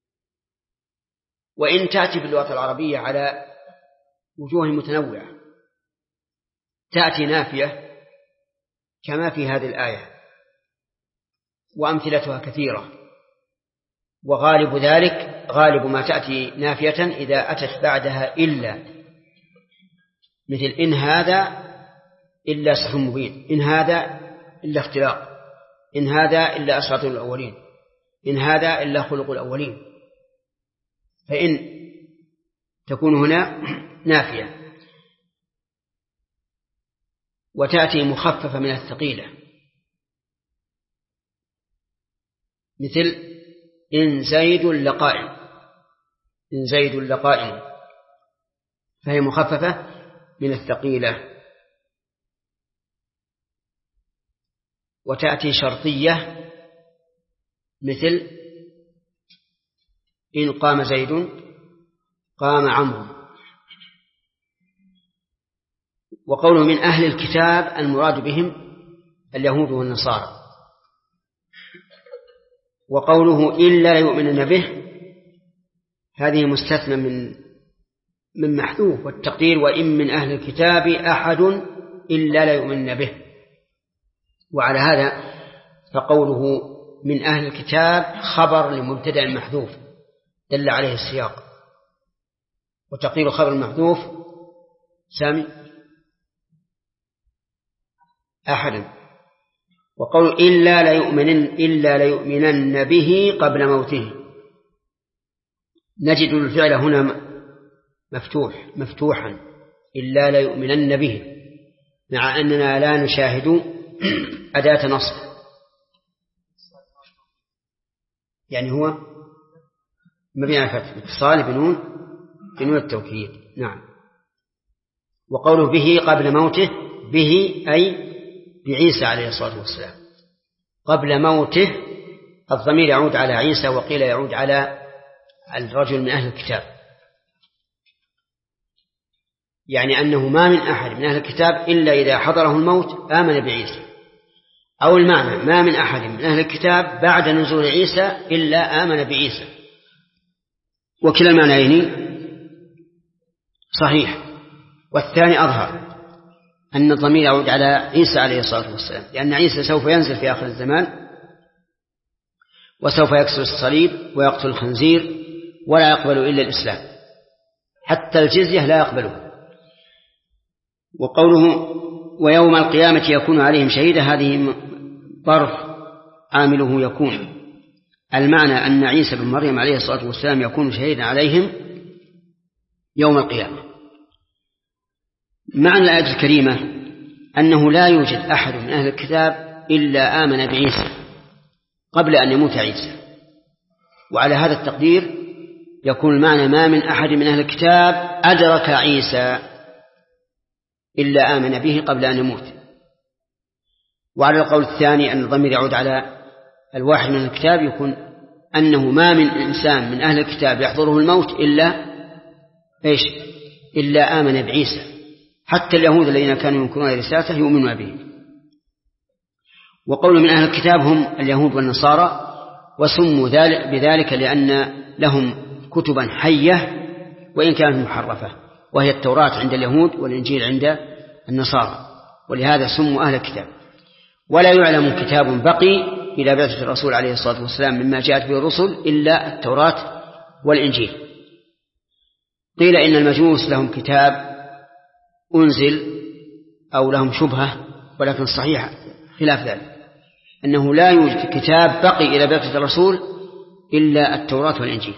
وإن تأتي باللغة العربية على وجوه متنوعة، تأتي نافية كما في هذه الآية وأمثلتها كثيرة، وغالب ذلك غالب ما تأتي نافية إذا أتت بعدها إلا، مثل إن هذا إلا سحر مبين، إن هذا إلا اختلاق، إن هذا إلا أساطير الأولين، إن هذا إلا خلق الأولين. فإن تكون هنا نافية. وتأتي مخففة من الثقيلة، مثل إن زيد لقائم، إن زيد لقائم، فهي مخففة من الثقيلة. وتأتي شرطية مثل إن قام زيد قام عمرو. وقوله من أهل الكتاب المراد بهم اليهود والنصارى. وقوله إلا يؤمنون به هذه مستثنى من محذوف، والتقدير وإن من أهل الكتاب أحد إلا لا يؤمنون به. وعلى هذا فقوله من أهل الكتاب خبر لمبتدأ محذوف دل عليه السياق، وتقدير خبر المحذوف سامي أحد. وقول إلا ليؤمنن به قبل موته، نجد الفعل هنا مفتوحا إلا ليؤمنن به، مع أننا لا نشاهد أداة نصب، يعني هو مبني على الفتح اتصال بنون التوكيد. نعم. وقوله به قبل موته، به أي بعيسى عليه الصلاة والسلام. قبل موته الضمير يعود على عيسى، وقيل يعود على الرجل من أهل الكتاب، يعني أنه ما من أحد من أهل الكتاب إلا إذا حضره الموت آمن بعيسى، أو المعنى ما من أحد من أهل الكتاب بعد نزول عيسى إلا آمن بعيسى. وكلا المعنيين صحيح، والثاني أظهر أن الضمير يعود على عيسى عليه الصلاة والسلام، لأن عيسى سوف ينزل في آخر الزمان وسوف يكسر الصليب ويقتل الخنزير ولا يقبل إلا الإسلام، حتى الجزية لا يقبله. وقوله ويوم القيامة يكون عليهم شهيدا، هذه ظرف عامله يكون، المعنى أن عيسى بن مريم عليه الصلاة والسلام يكون شهيدا عليهم يوم القيامة. معنى الآية الكريمة أنه لا يوجد أحد من أهل الكتاب إلا آمن بعيسى، قبل أن يموت عيسى. وعلى هذا التقدير يكون المعنى ما من أحد من أهل الكتاب أدرك عيسى إلا آمن به قبل أن يموت. وعلى القول الثاني أن الضمير يعود على الواحد من الكتاب يكون أنه ما من إنسان من أهل الكتاب يحضره الموت إلا آمن بعيسى، حتى اليهود الذين كانوا ينكرون رسالته يؤمنون به. وقول من أهل الكتاب هم اليهود والنصارى، وسموا بذلك لأن لهم كتبا حية وإن كانت محرفة، وهي التوراة عند اليهود والإنجيل عند النصارى، ولهذا سموا أهل الكتاب. ولا يعلم كتاب بقي إلى بعثة الرسول عليه الصلاة والسلام مما جاءت به الرسل إلا التوراة والإنجيل. قيل إن المجوس لهم كتاب أنزل أو لهم شبهة، ولكن الصحيح خلاف ذلك، أنه لا يوجد كتاب بقي إلى بعثة الرسول إلا التوراة والإنجيل.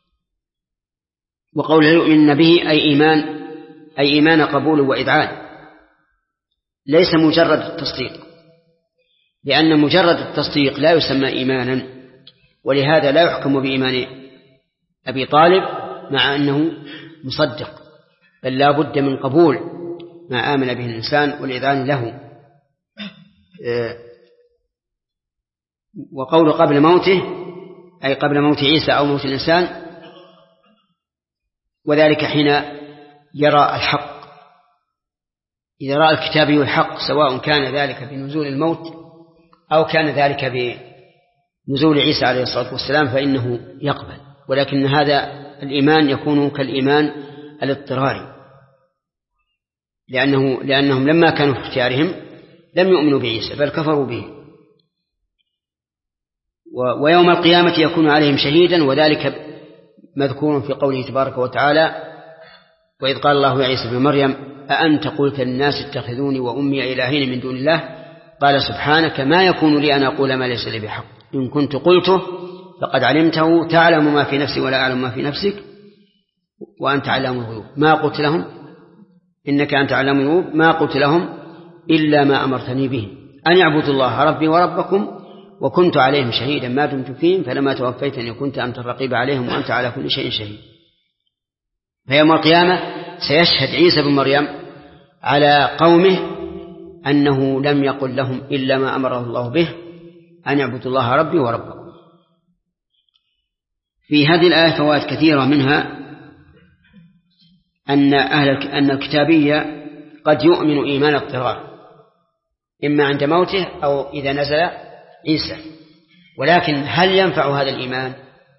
وقوله يؤمن به أي إيمان قبول وإذعان، ليس مجرد التصديق، لأن مجرد التصديق لا يسمى إيمانا، ولهذا لا يحكم بإيمان أبي طالب مع أنه مصدق، بل لا بد من قبول ما آمن به الإنسان والإذعان له. وقول قبل موته أي قبل موت عيسى أو موت الإنسان، وذلك حين يرى الحق. إذا رأى الكتابي الحق سواء كان ذلك بنزول الموت أو كان ذلك بنزول عيسى عليه الصلاة والسلام فإنه يقبل. ولكن هذا الإيمان يكون كالإيمان الاضطراري، لأنهم لما كانوا في اختيارهم لم يؤمنوا بعيسى بل كفروا به. ويوم القيامة يكون عليهم شهيدا، وذلك مذكور في قوله تبارك وتعالى: وإذ قال الله يا عيسى ابن مريم أأنت قلت للناس اتخذوني وأمي إلهين من دون الله قال سبحانك ما يكون لي أن أقول ما ليس لي بحق إن كنت قلته فقد علمته تعلم ما في نفسي ولا أعلم ما في نفسك وأنت علام الغيوب ما قلت لهم إنك أنت علام الغيوب ما قلت لهم إلا ما أمرتني به أن يعبدوا الله ربي وربكم وكنت عليهم شهيدا ما دمت فيهم فلما توفيتني كنت أنت الرقيب عليهم وأنت على كل شيء شهيد. فيوم القيامة سيشهد عيسى بن مريم على قومه أنه لم يقل لهم إلا ما أمره الله به أن يعبدوا الله ربي وربكم. في هذه الآية فوائد كثيرة، منها أن الكتابية قد يؤمن إيمان اضطرار إما عند موته أو إذا نزل عيسى، ولكن هل ينفع هذا الإيمان؟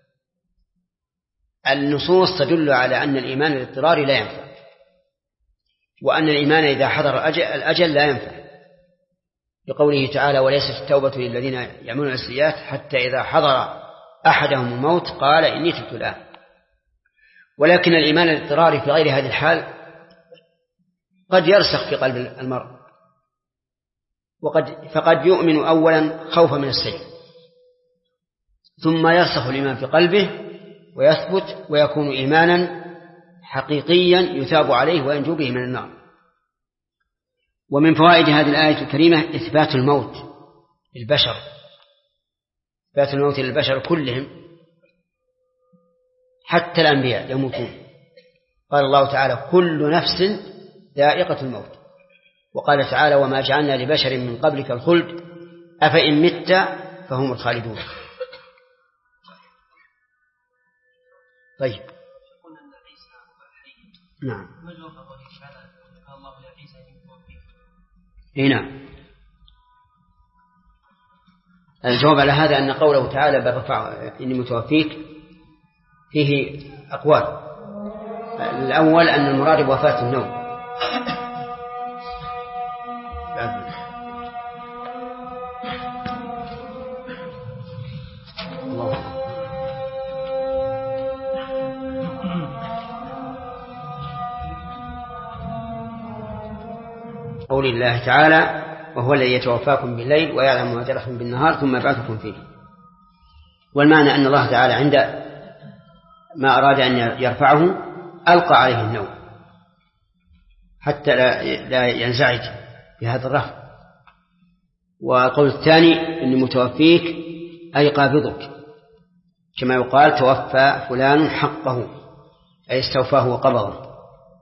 النصوص تدل على أن الإيمان الاضطراري لا ينفع، وأن الإيمان إذا حضر الأجل لا ينفع، لقوله تعالى وليست التوبة للذين يعملون السيئات حتى إذا حضر أحدهم الموت قال إني تبت الآن. ولكن الإيمان الاضطراري في غير هذه الحال قد يرسخ في قلب المرء، فقد يؤمن أولا خوفا من السيف ثم يرسخ الإيمان في قلبه ويثبت ويكون إيمانا حقيقيا يثاب عليه وينجو به من النار. ومن فوائد هذه الآية الكريمة إثبات الموت للبشر، إثبات الموت للبشر كلهم حتى الأنبياء يموتون. قال الله تعالى كل نفس ذائقة الموت، وقال تعالى وما جعلنا لبشر من قبلك الخلد أفإن مت فهم الخالدون. طيب نعم نعم. الجواب على هذا أن قوله تعالى بل رفع إني متوفيك فيه أقوال. الأول أن المراد بوفاة النوم، قول الله تعالى وهو الذي يتوفاكم بالليل ويعلم ما جرحتم بالنهار ثم يبعثكم فيه. والمعنى أن الله تعالى عند ما أراد أن يرفعه ألقى عليه النوم حتى لا ينزعج بهذا الرفع. وقول الثاني إني متوفيك أي قابضك، كما يقال توفى فلان حقه أي استوفاه وقبضه.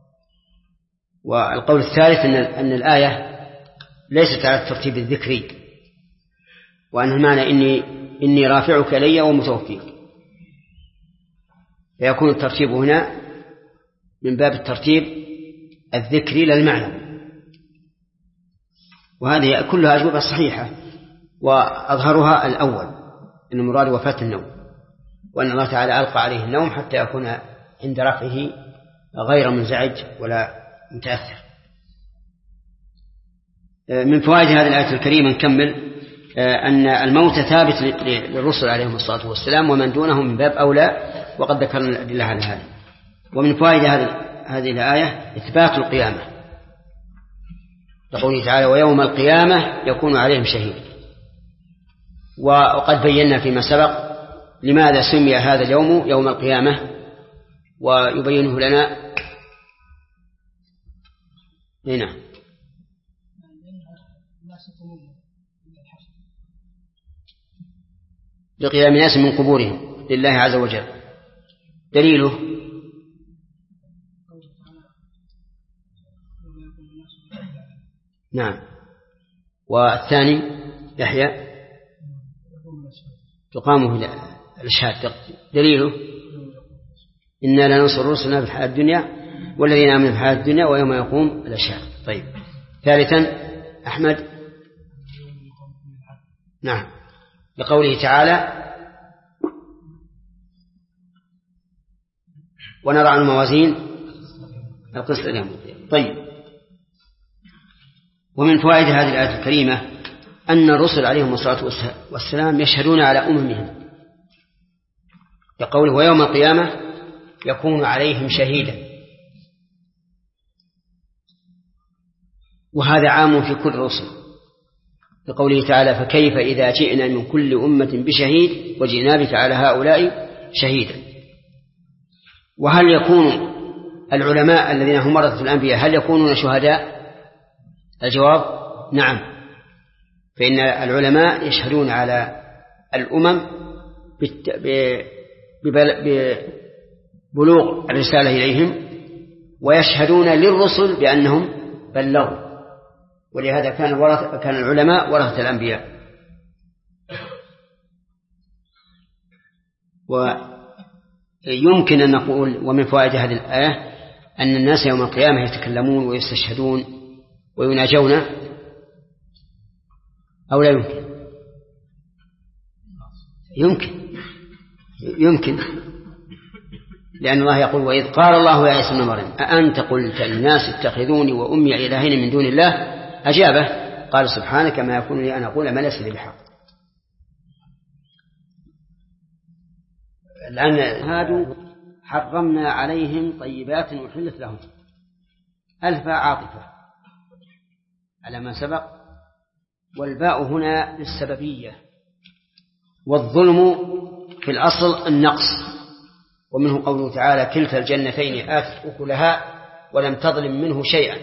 والقول الثالث أن الآية ليست على الترتيب الذكري، وأن المعنى إني رافعك إلي ومتوفيك، فيكون الترتيب هنا من باب الترتيب الذكري للمعنى. وهذه كلها أجوبة صحيحة، وأظهرها الأول أن المراد وفاة النوم، وأن الله تعالى ألقى عليه النوم حتى يكون عند رفعه غير منزعج ولا متأثر. من فوائد هذه الآية الكريمة نكمل أن الموت ثابت للرسل عليهم الصلاة والسلام، ومن دونهم من باب أولى، وقد ذكرنا الأدلة على هذا. ومن فوائد هذه الآية إثبات القيامة، لقوله تعالى ويوم القيامة يكون عليهم شهيد. وقد بينا فيما سبق لماذا سمي هذا اليوم يوم القيامة، ويبينه لنا هنا. لقيام الناس من قبورهم لله عز وجل. دليله نعم. والثاني يحيى تقامه الأشهاد. دليله إنا لننصر رسلنا في الحياة الدنيا والذين آمنوا في الحياة الدنيا ويوم يقوم الأشهاد. طيب. ثالثا أحمد. نعم. لقوله تعالى ونضع الموازين القسط لهم. طيب. ومن فوائد هذه الآية الكريمة أن الرسل عليهم الصلاة والسلام يشهدون على أممهم، يقول ويوم القيامة يكون عليهم شهيدا، وهذا عام في كل رسل، لقوله تعالى فكيف إذا جئنا من كل أمة بشهيد وجئنا بك على هؤلاء شهيدا. وهل يكون العلماء الذين هم ورثة الأنبياء هل يكونون شهداء؟ الجواب نعم، فإن العلماء يشهدون على الأمم ببلوغ الرسالة إليهم، ويشهدون للرسل بأنهم بلغوا، ولهذا كان العلماء ورثة الأنبياء. ويمكن أن نقول ومن فوائد هذه الآية أن الناس يوم القيامة يتكلمون ويستشهدون ويناجون أو لا يمكن لأن الله يقول وإذ قال الله يا عيسى ابن مريم أأنت قلت للناس اتخذوني وأمي إلهين من دون الله أجابه قال سبحانك ما يكون لي أن أقول ما ليس لي بحق. الآن هادوا حرمنا عليهم طيبات أحلت لهم، ألف عاطفة على ما سبق، والباء هنا للسببية، والظلم في الأصل النقص، ومنه قوله تعالى كلتا الجنتين آتت أكلها ولم تظلم منه شيئا.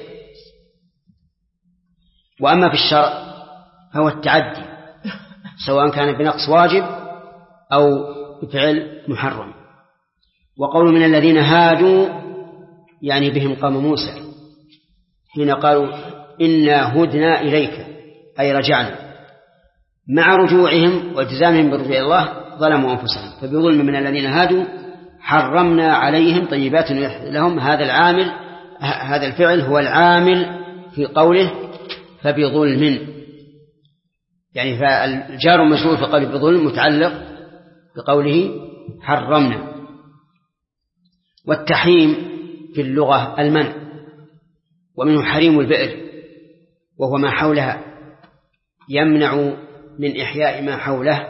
وأما في الشرع فهو التعدي سواء كان بنقص واجب أو بفعل محرم. وقول من الذين هادوا يعني بهم قوم موسى حين قالوا إنا هدنا إليك أي رجعنا، مع رجوعهم والتزامهم برجوع الله ظلموا أنفسهم، فبظلم من الذين هادوا حرمنا عليهم طيبات لهم. هذا الفعل هو العامل في قوله فبظلم، يعني فالجار والمجرور في قوله بظلم متعلق بقوله حرمنا. والتحريم في اللغة المنع، ومنه حريم البئر وهو ما حولها يمنع من إحياء ما حوله،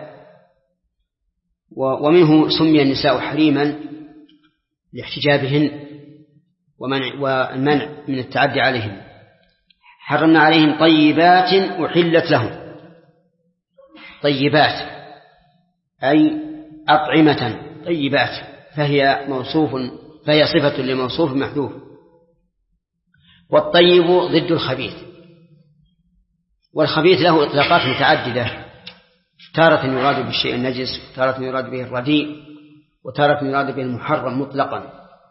ومنه سمي النساء حريما لاحتجابهن والمنع من التعدي عليهم. حرمنا عليهم طيبات أحلت لهم، طيبات أي أطعمة طيبات، فهي صفة لموصوف محذوف. والطيب ضد الخبيث، والخبيث له إطلاقات متعددة، تارة يراد بالشيء النجس، وتارة يراد به الرديء، وتارة يراد به المحرم مطلقا.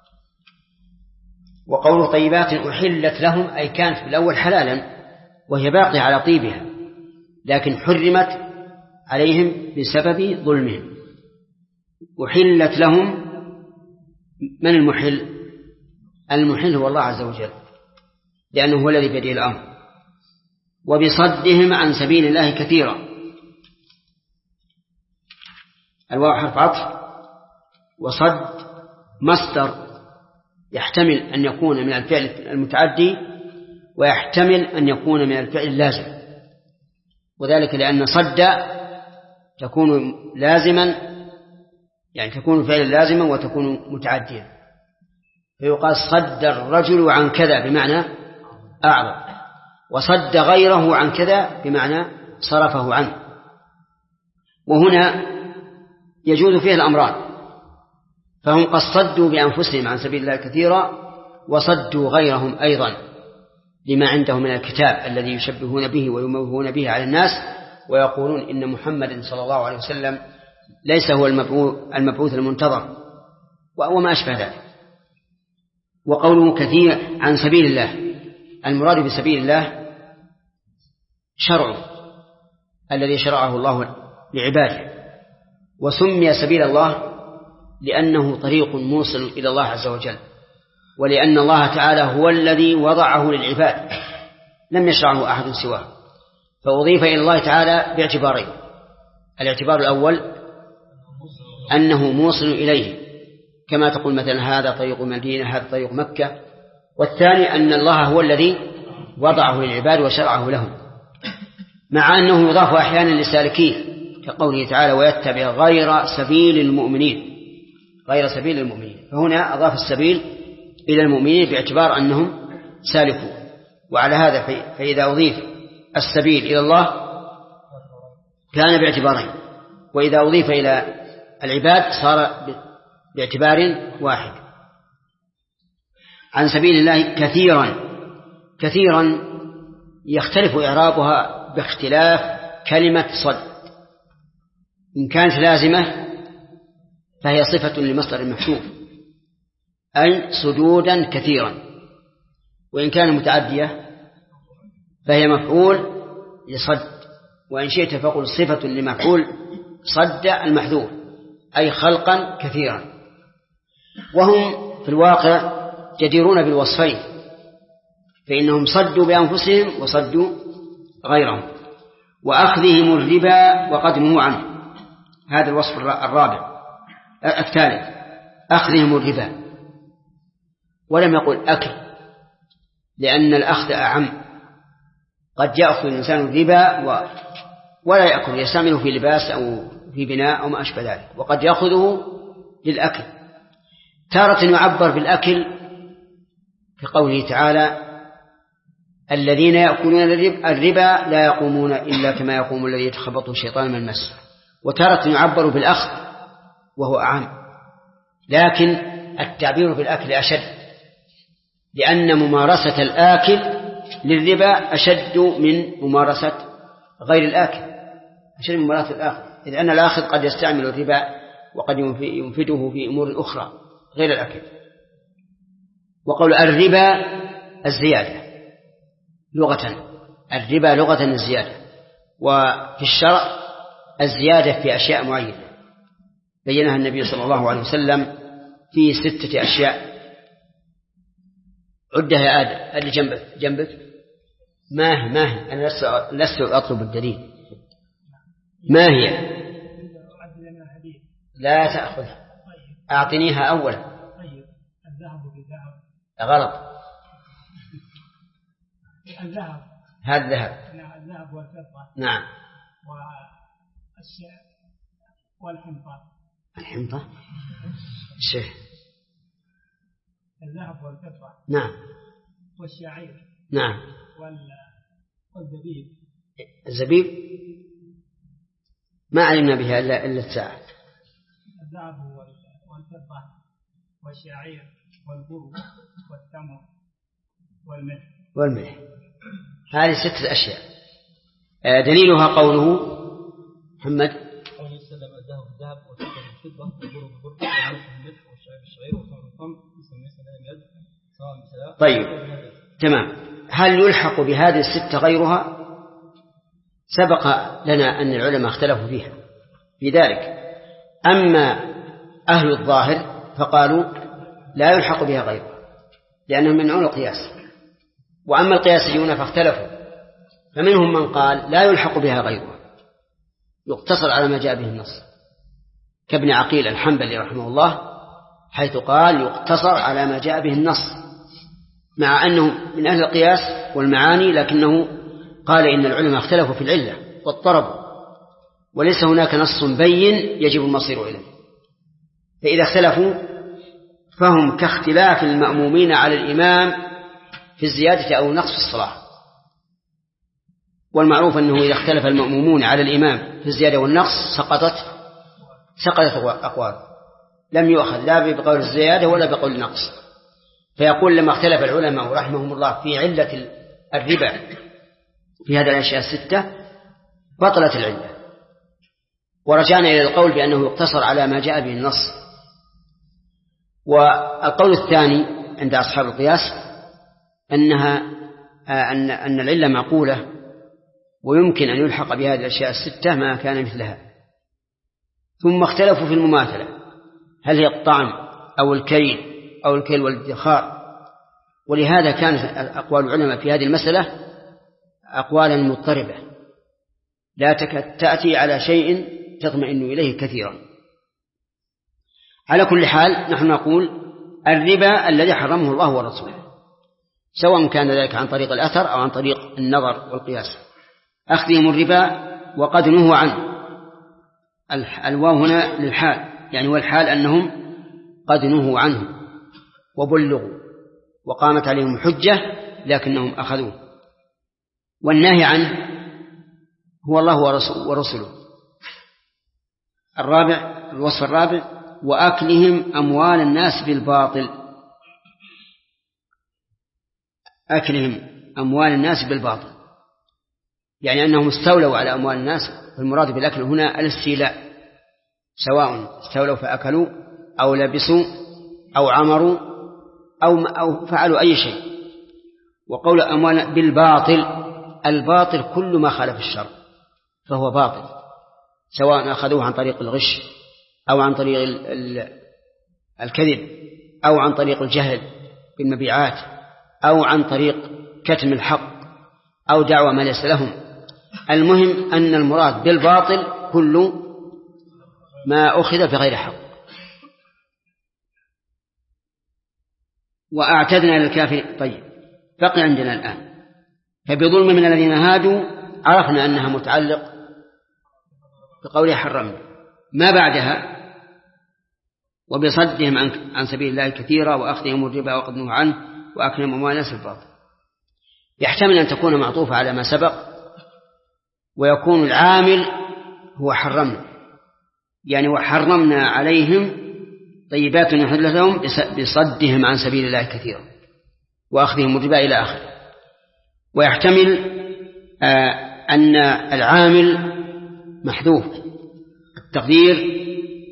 وقول طيبات أحلت لهم أي كانت في الأول حلالا وهي باقية على طيبها، لكن حرمت عليهم بسبب ظلمهم. أحلت لهم، من المحل؟ المحل هو الله عز وجل، لأنه هو الذي بيده الأمر. وبصدهم عن سبيل الله كثيرا، الواو حرف عطف، وصد مصدر يحتمل أن يكون من الفعل المتعدي ويحتمل أن يكون من الفعل اللازم، وذلك لأن صد تكون لازما، يعني تكون فعلا لازما وتكون متعديا، فيقال صد الرجل عن كذا بمعنى أعرض، وصد غيره عن كذا بمعنى صرفه عنه. وهنا يجوز فيه الأمران، فهم قد صدوا بأنفسهم عن سبيل الله كثيرا، وصدوا غيرهم أيضا لما عندهم من الكتاب الذي يشبهون به ويموهون به على الناس، ويقولون إن محمد صلى الله عليه وسلم ليس هو المبعوث المنتظر وما أشبه ذلك. وقوله كثير عن سبيل الله، المراد بسبيل الله شرع الذي شرعه الله لعباده، وسمي سبيل الله لأنه طريق موصل إلى الله عز وجل، ولأن الله تعالى هو الذي وضعه للعباد لم يشرعه أحد سواه، فأضيف إلى الله تعالى باعتبارين: الاعتبار الأول أنه موصل إليه، كما تقول مثلا هذا طريق مدينة، هذا طريق مكة. والثاني أن الله هو الذي وضعه للعباد وشرعه لهم، مع أنه يضاف أحيانا لسالكيه، كقوله تعالى ويتبع غير سبيل المؤمنين، غير سبيل المؤمنين، فهنا أضاف السبيل إلى المؤمنين باعتبار أنهم سالكون. وعلى هذا فإذا أضيف السبيل إلى الله كان باعتبارين، وإذا أضيف إلى العباد صار باعتبار واحد. عن سبيل الله كثيرا، كثيرا يختلف إعرابها باختلاف كلمة صد. إن كانت لازمة فهي صفة لمصدر محذوف أي سدودا كثيرا، وإن كان متعدية فهي مفعول لصد، وإن شئت فقل صفة لمفعول صد المحذوف أي خلقا كثيرا. وهم في الواقع جديرون بالوصفين، فإنهم صدوا بأنفسهم وصدوا غيرهم. وأخذهم الربا وقد نهوا عنه، هذا الوصف الرابع. الثالث أخذهم الربا، ولم يقل أكل، لأن الأخذ أعم، قد يأخذ الإنسان الربا ولا يأكل، يستعمله في لباس أو في بناء أو ما أشبه ذلك، وقد يأخذه للأكل. تارة يعبر بالأكل في قوله تعالى الذين يأكلون الربا لا يقومون إلا كما يقوم الذي يتخبطه الشيطان من المس. وتارة يعبر بالأخذ وهو أعم، لكن التعبير بالأكل أشد، لأن ممارسة الآكل للربا أشد من ممارسة غير الآكل، أشد من ممارسة الآخر، إذ أن الآخر قد يستعمل الربا وقد ينفده في أمور أخرى غير الأكل. وقول الربا الزيادة لغة، الربا لغة الزيادة، وفي الشرع الزيادة في أشياء معينة بينها النبي صلى الله عليه وسلم في 6 أشياء. عدها يا آدم، اللي جنبك ما هي؟ أنا لست أطلب الدليل. ما هي؟ لا تأخذها، أعطنيها أولا. الذهب بالذهب. غلط، الذهب، هذا الذهب. الذهب والفضة. نعم. والحنطة. الحنطة شيء. الذهب والفضة. نعم. والشعير. نعم. والزبيب. الزبيب ما علمنا بها إلا الساعة. الذهب والفضة والشعير والبر والتمر والملح. هذه 6 أشياء. دليلها قوله محمد وسلم الذهب بالذهب والفضة بالفضة والبر بالبر والملح بالملح والشعير بالشعير والخمر بالخمر يسمى سلام اليد سواء بسلام. طيب تمام. هل يلحق بهذه الستة غيرها؟ سبق لنا أن العلماء اختلفوا فيها في ذلك. أما أهل الظاهر فقالوا لا يلحق بها غيرها لأنهم يمنعون القياس، وأما القياسيون فاختلفوا، فمنهم من قال لا يلحق بها غيرها، يقتصر على ما جاء به النص، كابن عقيل الحنبلي رحمه الله، حيث قال يقتصر على ما جاء به النص، مع أنه من أهل القياس والمعاني، لكنه قال إن العلماء اختلفوا في العلة واضطربوا، وليس هناك نص بين يجب المصير إليه، فإذا اختلفوا فهم كاختلاف المأمومين على الإمام في الزيادة أو النقص في الصلاة. والمعروف أنه إذا اختلف المأمومون على الإمام في الزيادة والنقص سقطت أقوال، لم يؤخذ لا بقول الزيادة ولا بقول النقص. فيقول لما اختلف العلماء رحمهم الله في علة الربا في هذه الأشياء الستة بطلت العلة، ورجعنا إلى القول بأنه يقتصر على ما جاء به النص. والقول الثاني عند أصحاب القياس أن العلة معقولة ويمكن أن يلحق بهذه الأشياء الستة ما كان مثلها. ثم اختلفوا في المماثلة، هل هي الطعم أو الكيل والادخار، ولهذا كانت أقوال العلماء في هذه المسألة أقوالا مضطربة لا تأتي على شيء تطمئن إليه كثيرا. على كل حال نحن نقول الربا الذي حرمه الله ورسوله، سواء كان ذلك عن طريق الأثر أو عن طريق النظر والقياس، أخذهم الربا وقد نهوا عنه. الواو هنا للحال، يعني والحال أنهم قد نهوا عنه وبلغوا وقامت عليهم حجة لكنهم أخذوه. والنهي عنه هو الله ورسوله. الوصف الرابع وأكلهم أموال الناس بالباطل. أكلهم أموال الناس بالباطل يعني أنهم استولوا على أموال الناس، والمراد بالأكل هنا الاستيلاء، سواء استولوا فأكلوا أو لبسوا أو عمروا أو فعلوا أي شيء. وقول أموال بالباطل، الباطل كل ما خالف الشرع فهو باطل، سواء أخذوه عن طريق الغش أو عن طريق الكذب أو عن طريق الجهل بالمبيعات أو عن طريق كتم الحق أو دعوى ما ليس لهم. المهم أن المراد بالباطل كل ما أخذ بغير حق. وأعتدنا للكافرين. طيب بقي عندنا الآن فبظلم من الذين هادوا، عرفنا أنها متعلق بقوله حرمنا، ما بعدها وبصدهم عن سبيل الله كثيرا وأخذهم الربا وقد نهوا عنه وأكلهم أموال الناس بالباطل. يحتمل أن تكون معطوفة على ما سبق، ويكون العامل هو حرمنا، يعني وحرمنا عليهم طيبات نحل لهم بصدهم عن سبيل الله كثيرا وأخذهم الربا إلى آخره. ويحتمل أن العامل محذوف التقدير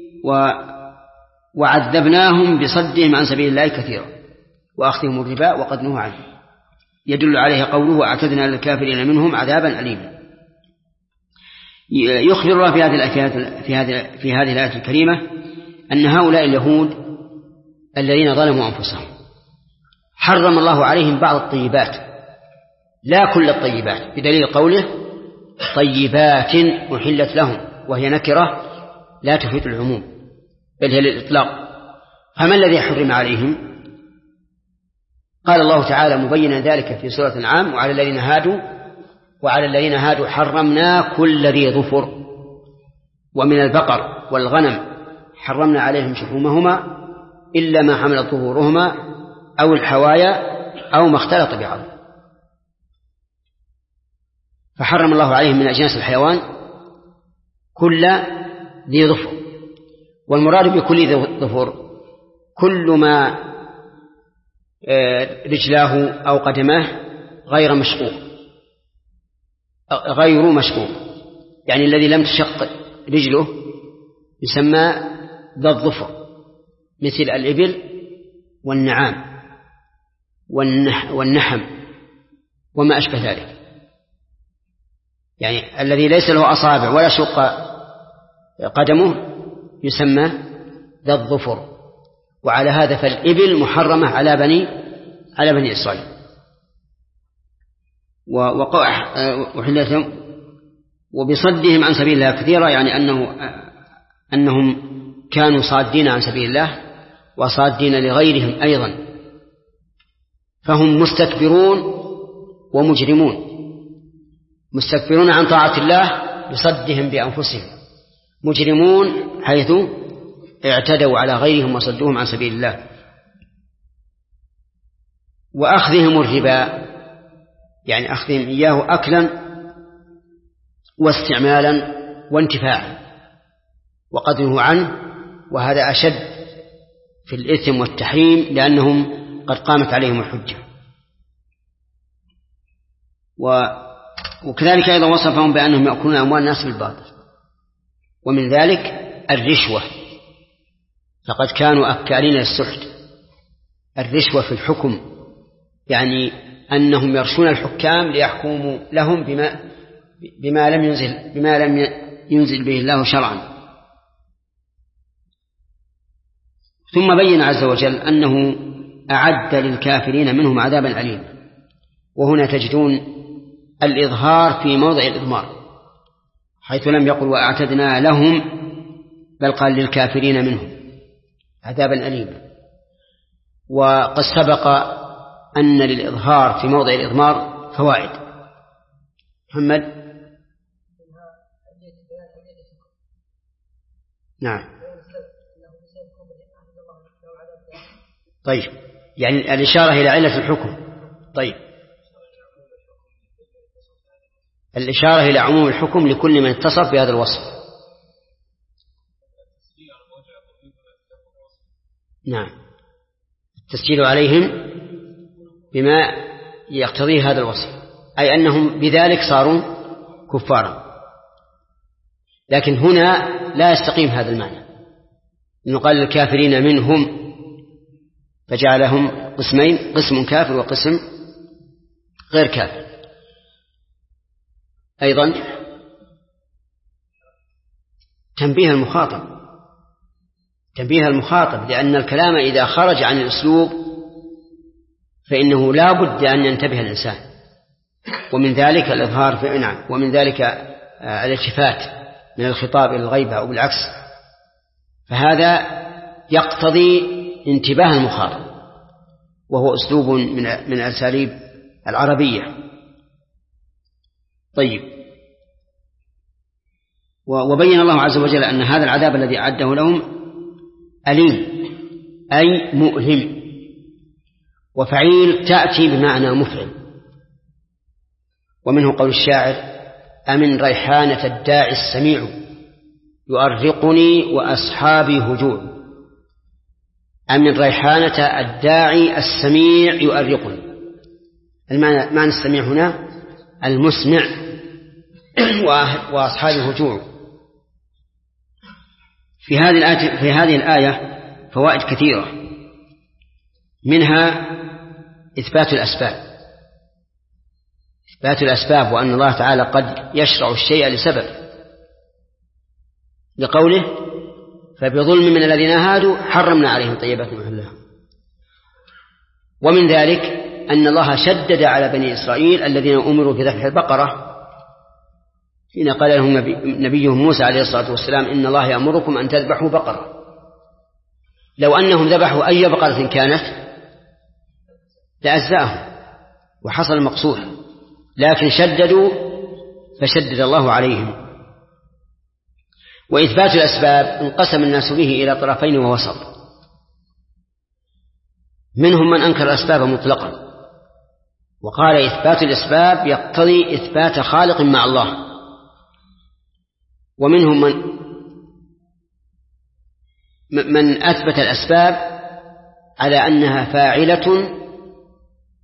وعذبناهم بصدهم عن سبيل الله كثيرا وأخذهم الربا وقد نهوا عنه، يدل عليه قوله وأعتدنا للكافرين منهم عذابا أليما. يخبر الله في هذه الآية الكريمة أن هؤلاء اليهود الذين ظلموا أنفسهم حرم الله عليهم بعض الطيبات، لا كل الطيبات، بدليل قوله طيبات أحلت لهم، وهي نكرة لا تفيد العموم بل هي للإطلاق. فما الذي حرم عليهم؟ قال الله تعالى مبينا ذلك في سورة الأنعام وعلى الذين هادوا حرمنا كل ذي ظفر، ومن البقر والغنم حرمنا عليهم شحومهما إلا ما حملت ظهورهما أو الحوايا أو ما اختلط بعظم. فحرم الله عليهم من أجناس الحيوان كل ذي ظفر، والمراد بكل ذي ظفر كل ما رجلاه أو قدماه غير مشقوق، يعني الذي لم تشق رجله يسمى ذا الظفر، مثل الإبل والنعام والنحم وما أشبه ذلك، يعني الذي ليس له أصابع ولا شق قدمه يسمى ذا الظفر. وعلى هذا فالإبل محرمة على بني إسرائيل وبصدهم عن سبيل الله كثيرا، يعني أنهم كانوا صادين عن سبيل الله وصادين لغيرهم أيضا، فهم مستكبرون ومجرمون، مستكبرون عن طاعة الله بصدهم بأنفسهم، مجرمون حيث اعتدوا على غيرهم وصدوهم عن سبيل الله. وأخذهم الربا يعني أخذهم إياه أكلا واستعمالا وانتفاعا وقدره عنه، وهذا أشد في الإثم والتحريم لأنهم قد قامت عليهم الحجة. وكذلك أيضا وصفهم بأنهم يأكلون أموال الناس بالباطل، ومن ذلك الرشوة، لقد كانوا أكالين السحت. الرشوة في الحكم يعني أنهم يرشون الحكام ليحكموا لهم بما لم ينزل به الله شرعا. ثم بين عز وجل أنه أعد للكافرين منهم عذابا أليما، وهنا تجدون الإظهار في موضع الإضمار، حيث لم يقل وأعتدنا لهم، بل قال للكافرين منهم عذابا أليما. وقد سبق أن للإظهار في موضع الإضمار فوائد. محمد. نعم. طيب، يعني الإشارة إلى علة الحكم. طيب، الإشارة إلى عموم الحكم لكل من اتصف بهذا الوصف. نعم، التسجيل عليهم بما يقتضيه هذا الوصف، أي أنهم بذلك صاروا كفارا. لكن هنا لا يستقيم هذا المعنى، إنه قال الكافرين منهم فجعلهم قسمين، قسم كافر وقسم غير كافر. أيضا تنبيه المخاطب، لأن الكلام إذا خرج عن الأسلوب فإنه لا بد أن ينتبه الإنسان، ومن ذلك الإظهار في نعم، ومن ذلك الالتفات من الخطاب إلى الغيبة أو بالعكس، فهذا يقتضي انتباه المخاطب، وهو أسلوب من الأساليب العربية. طيب، وبين الله عز وجل أن هذا العذاب الذي أعده لهم أليم أي مؤلم، وفعيل تأتي بمعنى مفعل. ومنه قول الشاعر: أمن ريحانة الداعي السميع يؤرقني وأصحابي هجوع. أمن ريحانة الداعي السميع يؤرقني، معنى السميع هنا المسمع، وأصحابي هجوع. في هذه الآية فوائد كثيرة، منها إثبات الأسباب، وأن الله تعالى قد يشرع الشيء لسبب، لقوله: فبظلم من الذين هادوا حرمنا عليهم طيبات محلها. ومن ذلك أن الله شدد على بني إسرائيل الذين أمروا بذبح البقرة حين قال لهم نبيهم موسى عليه الصلاة والسلام: إن الله يأمركم أن تذبحوا بقرة. لو أنهم ذبحوا أي بقرة كانت لأجزاهم وحصل المقصود، لكن شددوا فشدد الله عليهم. وإثبات الأسباب انقسم الناس به إلى طرفين ووسط، منهم من أنكر الأسباب مطلقا وقال إثبات الأسباب يقتضي إثبات خالق مع الله، ومنهم من أثبت الأسباب على أنها فاعلة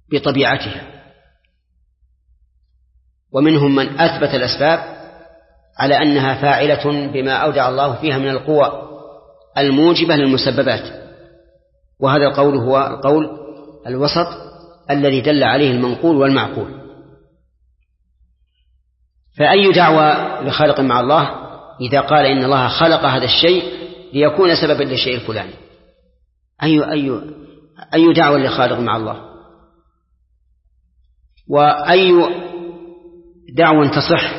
بطبيعتها، ومنهم من أثبت الأسباب على أنها فاعلة بما أودع الله فيها من القوى الموجبة للمسببات، وهذا القول هو القول الوسط الذي دل عليه المنقول والمعقول. فأي دعوة لخالق مع الله إذا قال إن الله خلق هذا الشيء ليكون سببا للشيء الفلاني، أي دعوة لخالق مع الله؟ وأي دعوة تصح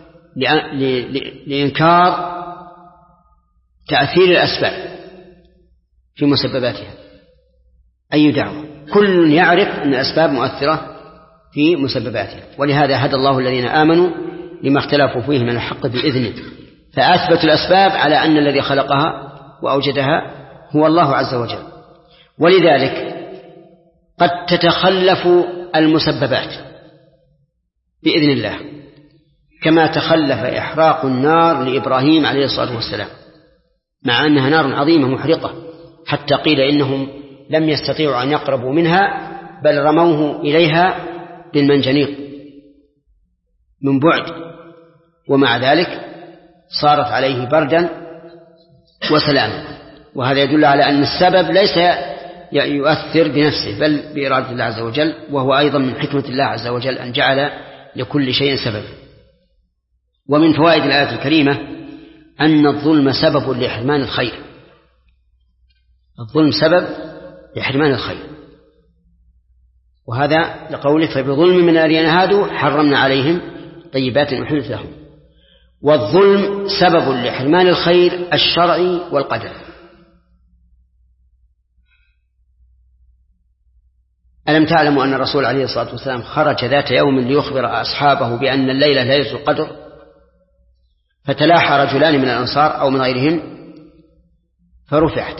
لإنكار تأثير الأسباب في مسبباتها؟ أي دعوة؟ كل يعرف أن الأسباب مؤثرة في مسبباتها، ولهذا هدى الله الذين آمنوا لما اختلفوا فيه من الحق بإذنه، فأثبتوا الأسباب على أن الذي خلقها وأوجدها هو الله عز وجل. ولذلك قد تتخلف المسببات بإذن الله، كما تخلف إحراق النار لإبراهيم عليه الصلاة والسلام، مع أنها نار عظيمة محرقة، حتى قيل إنهم لم يستطيعوا أن يقربوا منها بل رموه إليها بالمنجنيق من بعد، ومع ذلك صارت عليه بردا وسلاما. وهذا يدل على أن السبب ليس يؤثر بنفسه بل بإرادة الله عز وجل، وهو أيضا من حكمة الله عز وجل أن جعل لكل شيء سبب. ومن فوائد الآية الكريمة أن الظلم سبب لحرمان الخير، الظلم سبب لحرمان الخير، وهذا لقوله فبظلم من الذين هادوا حرمنا عليهم طيبات أحلت لهم. والظلم سبب لحرمان الخير الشرعي والقدر. ألم تعلموا أن الرسول عليه الصلاة والسلام خرج ذات يوم ليخبر أصحابه بأن الليلة ليلة القدر، فتلاحى رجلان من الأنصار أو من غيرهم فرفعت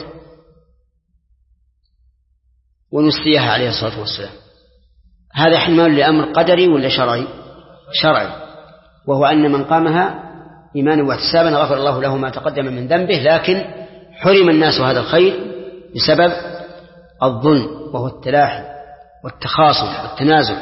ونسيها عليه الصلاة والسلام. هذا حمال لأمر قدري ولا شرعي؟ شرعي، وهو أن من قامها إيمانا واحتسابا غفر الله له ما تقدم من ذنبه، لكن حرم الناس هذا الخير بسبب الظلم، وهو التلاحي والتخاصم والتنازل.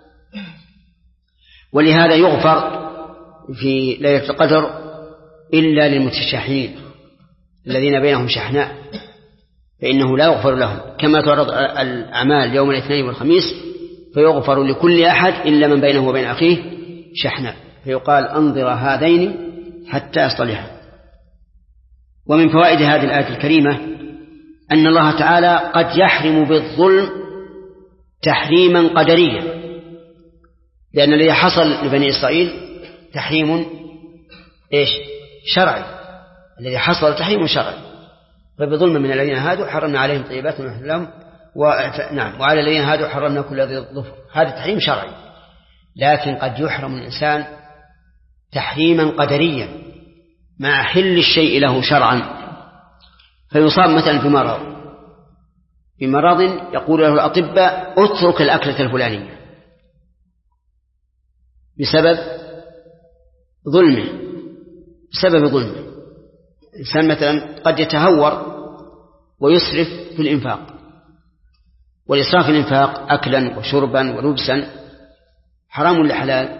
ولهذا يغفر في ليلة القدر إلا للمتشحنين الذين بينهم شحناء، فإنه لا يغفر لهم، كما تعرض الأعمال يوم الاثنين والخميس فيغفر لكل أحد إلا من بينه وبين أخيه شحناء، فيقال أنظر هذين حتى يصطلحا. ومن فوائد هذه الآية الكريمة أن الله تعالى قد يحرم بالظلم تحريما قدريا، لأن الذي حصل لبني إسرائيل تحريم شرعي، الذي حصل تحريم شرعي. فبظلم من الذين هادوا حرمنا عليهم طيبات أحلت لهم وعلى الذين هادوا حرمنا كل ذي ظفر، هذا تحريم شرعي. لكن قد يحرم الإنسان تحريما قدريا مع حل الشيء له شرعا، فيصاب مثلا بمرض يقول له الأطباء اترك الأكلة الفلانية بسبب ظلمه. الإنسان مثلا قد يتهور ويسرف في الإنفاق، والإسراف في الإنفاق أكلا وشربا ولبسا حرام ولا حلال؟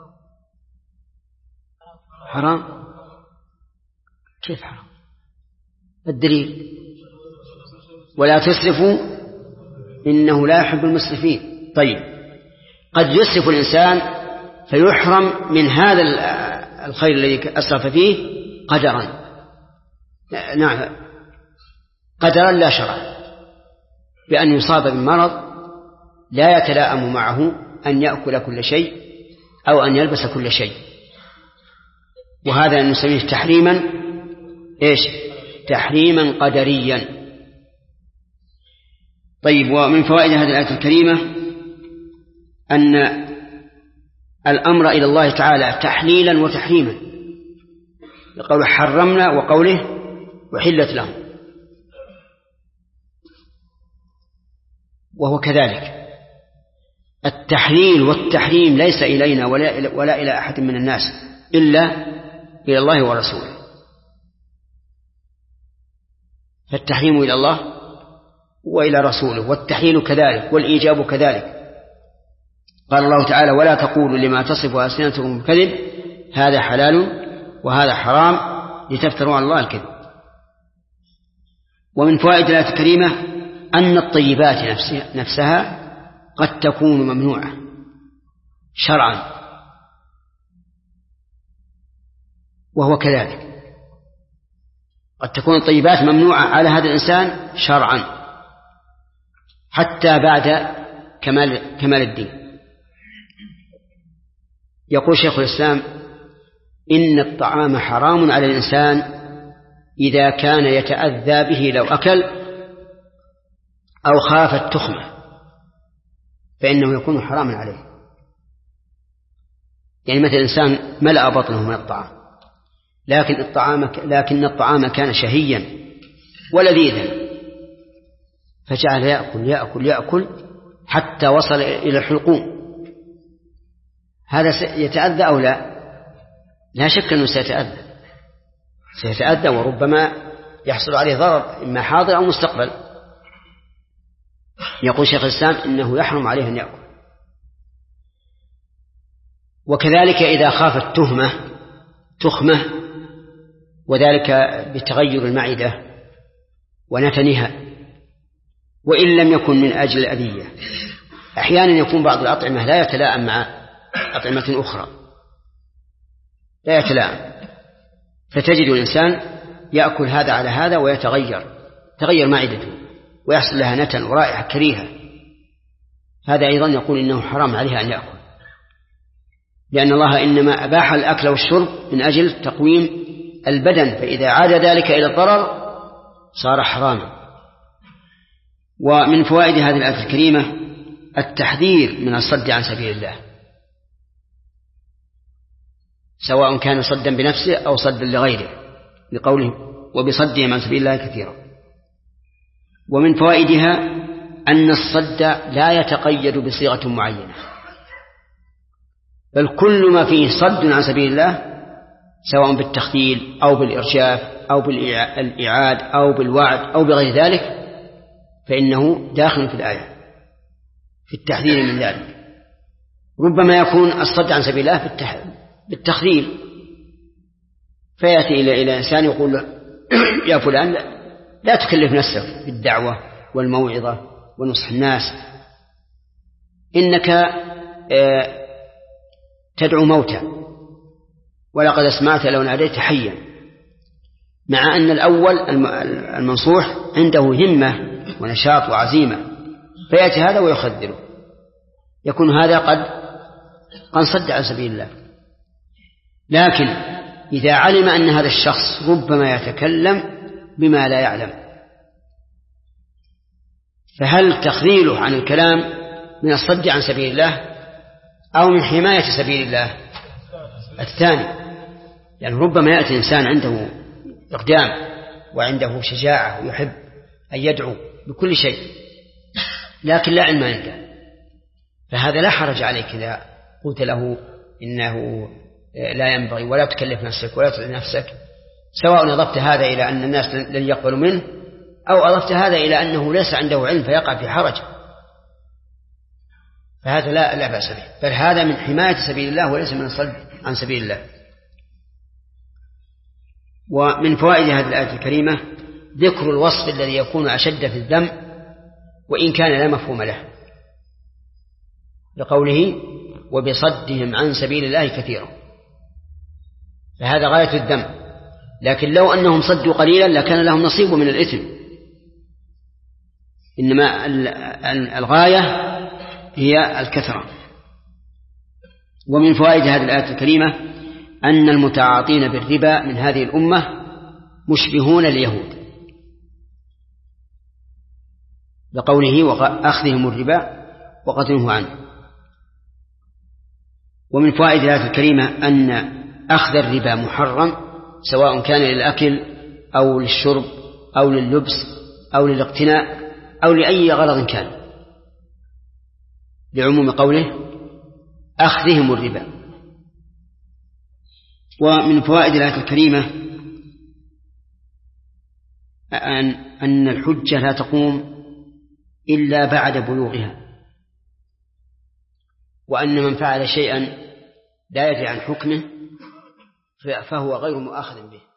حرام. كيف حرام؟ الدليل ولا تسرفوا إنه لا يحب المسرفين. طيب، قد يسرف الإنسان فيحرم من هذا الخير الذي أسرف فيه قدرا، نعم قدرا لا شرعا، بأن يصاب بالمرض لا يتلائم معه أن يأكل كل شيء أو أن يلبس كل شيء، وهذا نسميه تحريما تحريما قدريا. طيب، ومن فوائد هذه الآية الكريمة أن الأمر إلى الله تعالى تحليلا وتحريما، لقوله حرمنا وقوله وحلت لهم، وهو كذلك. التحليل والتحريم ليس إلينا ولا إلى أحد من الناس إلا إلى الله ورسوله، فالتحريم إلى الله وإلى رسوله، والتحليل كذلك، والإيجاب كذلك. قال الله تعالى ولا تقولوا لما تصف ألسنتكم الكذب هذا حلال وهذا حرام لتفتروا على الله الكذب. ومن فوائد الآية الكريمة أن الطيبات نفسها قد تكون ممنوعة شرعا، وهو كذلك، قد تكون الطيبات ممنوعة على هذا الإنسان شرعا حتى بعد كمال الدين. يقول شيخ الإسلام: إن الطعام حرام على الإنسان إذا كان يتأذى به لو أكل أو خاف التخمة، فإنه يكون حراما عليه. يعني مثل الإنسان ملأ بطنه من الطعام، لكن الطعام كان شهيا ولذيذا، فجعل يأكل حتى وصل إلى الحلقوم. هذا يتأذى أو لا؟ لا شك أنه سيتأذى وربما يحصل عليه ضرر إما حاضر أو مستقبل. يقول شيخ الإسلام: إنه يحرم عليه أن يأكل. وكذلك إذا خافت تخمة، وذلك بتغير المعدة ونتنها، وإن لم يكن من أجل الأذية. أحيانا يكون بعض الأطعمة لا يتلائم مع أطعمة أخرى، لا يتلائم، فتجد الإنسان يأكل هذا على هذا ويتغير معدته ويحصل لها نتن ورائحة كريهة. هذا أيضا يقول إنه حرام عليه أن يأكل، لأن الله إنما أباح الأكل والشرب من أجل تقويم البدن، فإذا عاد ذلك إلى الضرر صار حراما. ومن فوائد هذه الآية الكريمة التحذير من الصد عن سبيل الله، سواء كان صدا بنفسه أو صدا لغيره، لقوله: وبصدهم عن سبيل الله كثيرا. ومن فوائدها أن الصد لا يتقيد بصيغة معينة، بل كل ما فيه صد عن سبيل الله سواء بالتخذيل أو بالإرشاف أو بالإعاد أو بالوعد أو بغير ذلك فإنه داخل في الآية في التحذير من ذلك. ربما يكون الصد عن سبيل الله بالتخذيل، فيأتي إلى إنسان يقول له: يا فلان لا تكلف نفسك بالدعوة والموعظة ونصح الناس، إنك تدعو موتى ولقد أسمعت لو ناديت حيا، مع أن الأول المنصوح عنده همة ونشاط وعزيمة، فيأتي هذا ويخذله، يكون هذا قد صد عن سبيل الله. لكن إذا علم أن هذا الشخص ربما يتكلم بما لا يعلم، فهل تخذيله عن الكلام من الصد عن سبيل الله أو من حماية سبيل الله؟ الثاني، يعني ربما يأتي إنسان عنده إقدام وعنده شجاعة ويحب أن يدعو بكل شيء، لكن لا علم عنده، فهذا لا حرج عليك إذا قلت له إنه لا ينبغي ولا تكلف نفسك ولا تتعب نفسك، سواء أضفت هذا إلى أن الناس لن يقبلوا منه أو أضفت هذا إلى أنه ليس عنده علم فيقع في حرج، فهذا لا بأس به، بل هذا من حماية سبيل الله وليس من الصد عن سبيل الله. ومن فوائد هذه الآية الكريمة ذكر الوصف الذي يكون أشد في الذم وإن كان لا مفهوم له، لقوله: وبصدهم عن سبيل الله كثيرا، فهذا غاية الذم، لكن لو أنهم صدوا قليلا لكان لهم نصيب من الإثم، إنما الغاية هي الكثرة. ومن فوائد هذه الآية الكريمة أن المتعاطين بالربا من هذه الأمة مشبهون اليهود، لقوله: وأخذهم الربا وقد نهوا عنه. ومن فوائد الآية الكريمة أن أخذ الربا محرم، سواء كان للأكل أو للشرب أو لللبس أو للاقتناء أو لأي غرض كان، لعموم قوله: أخذهم الربا. ومن فوائد الآية الكريمة أن الحجة لا تقوم إلا بعد بلوغها، وأن من فعل شيئا لا يدري عن حكمه فهو غير مؤاخذ به.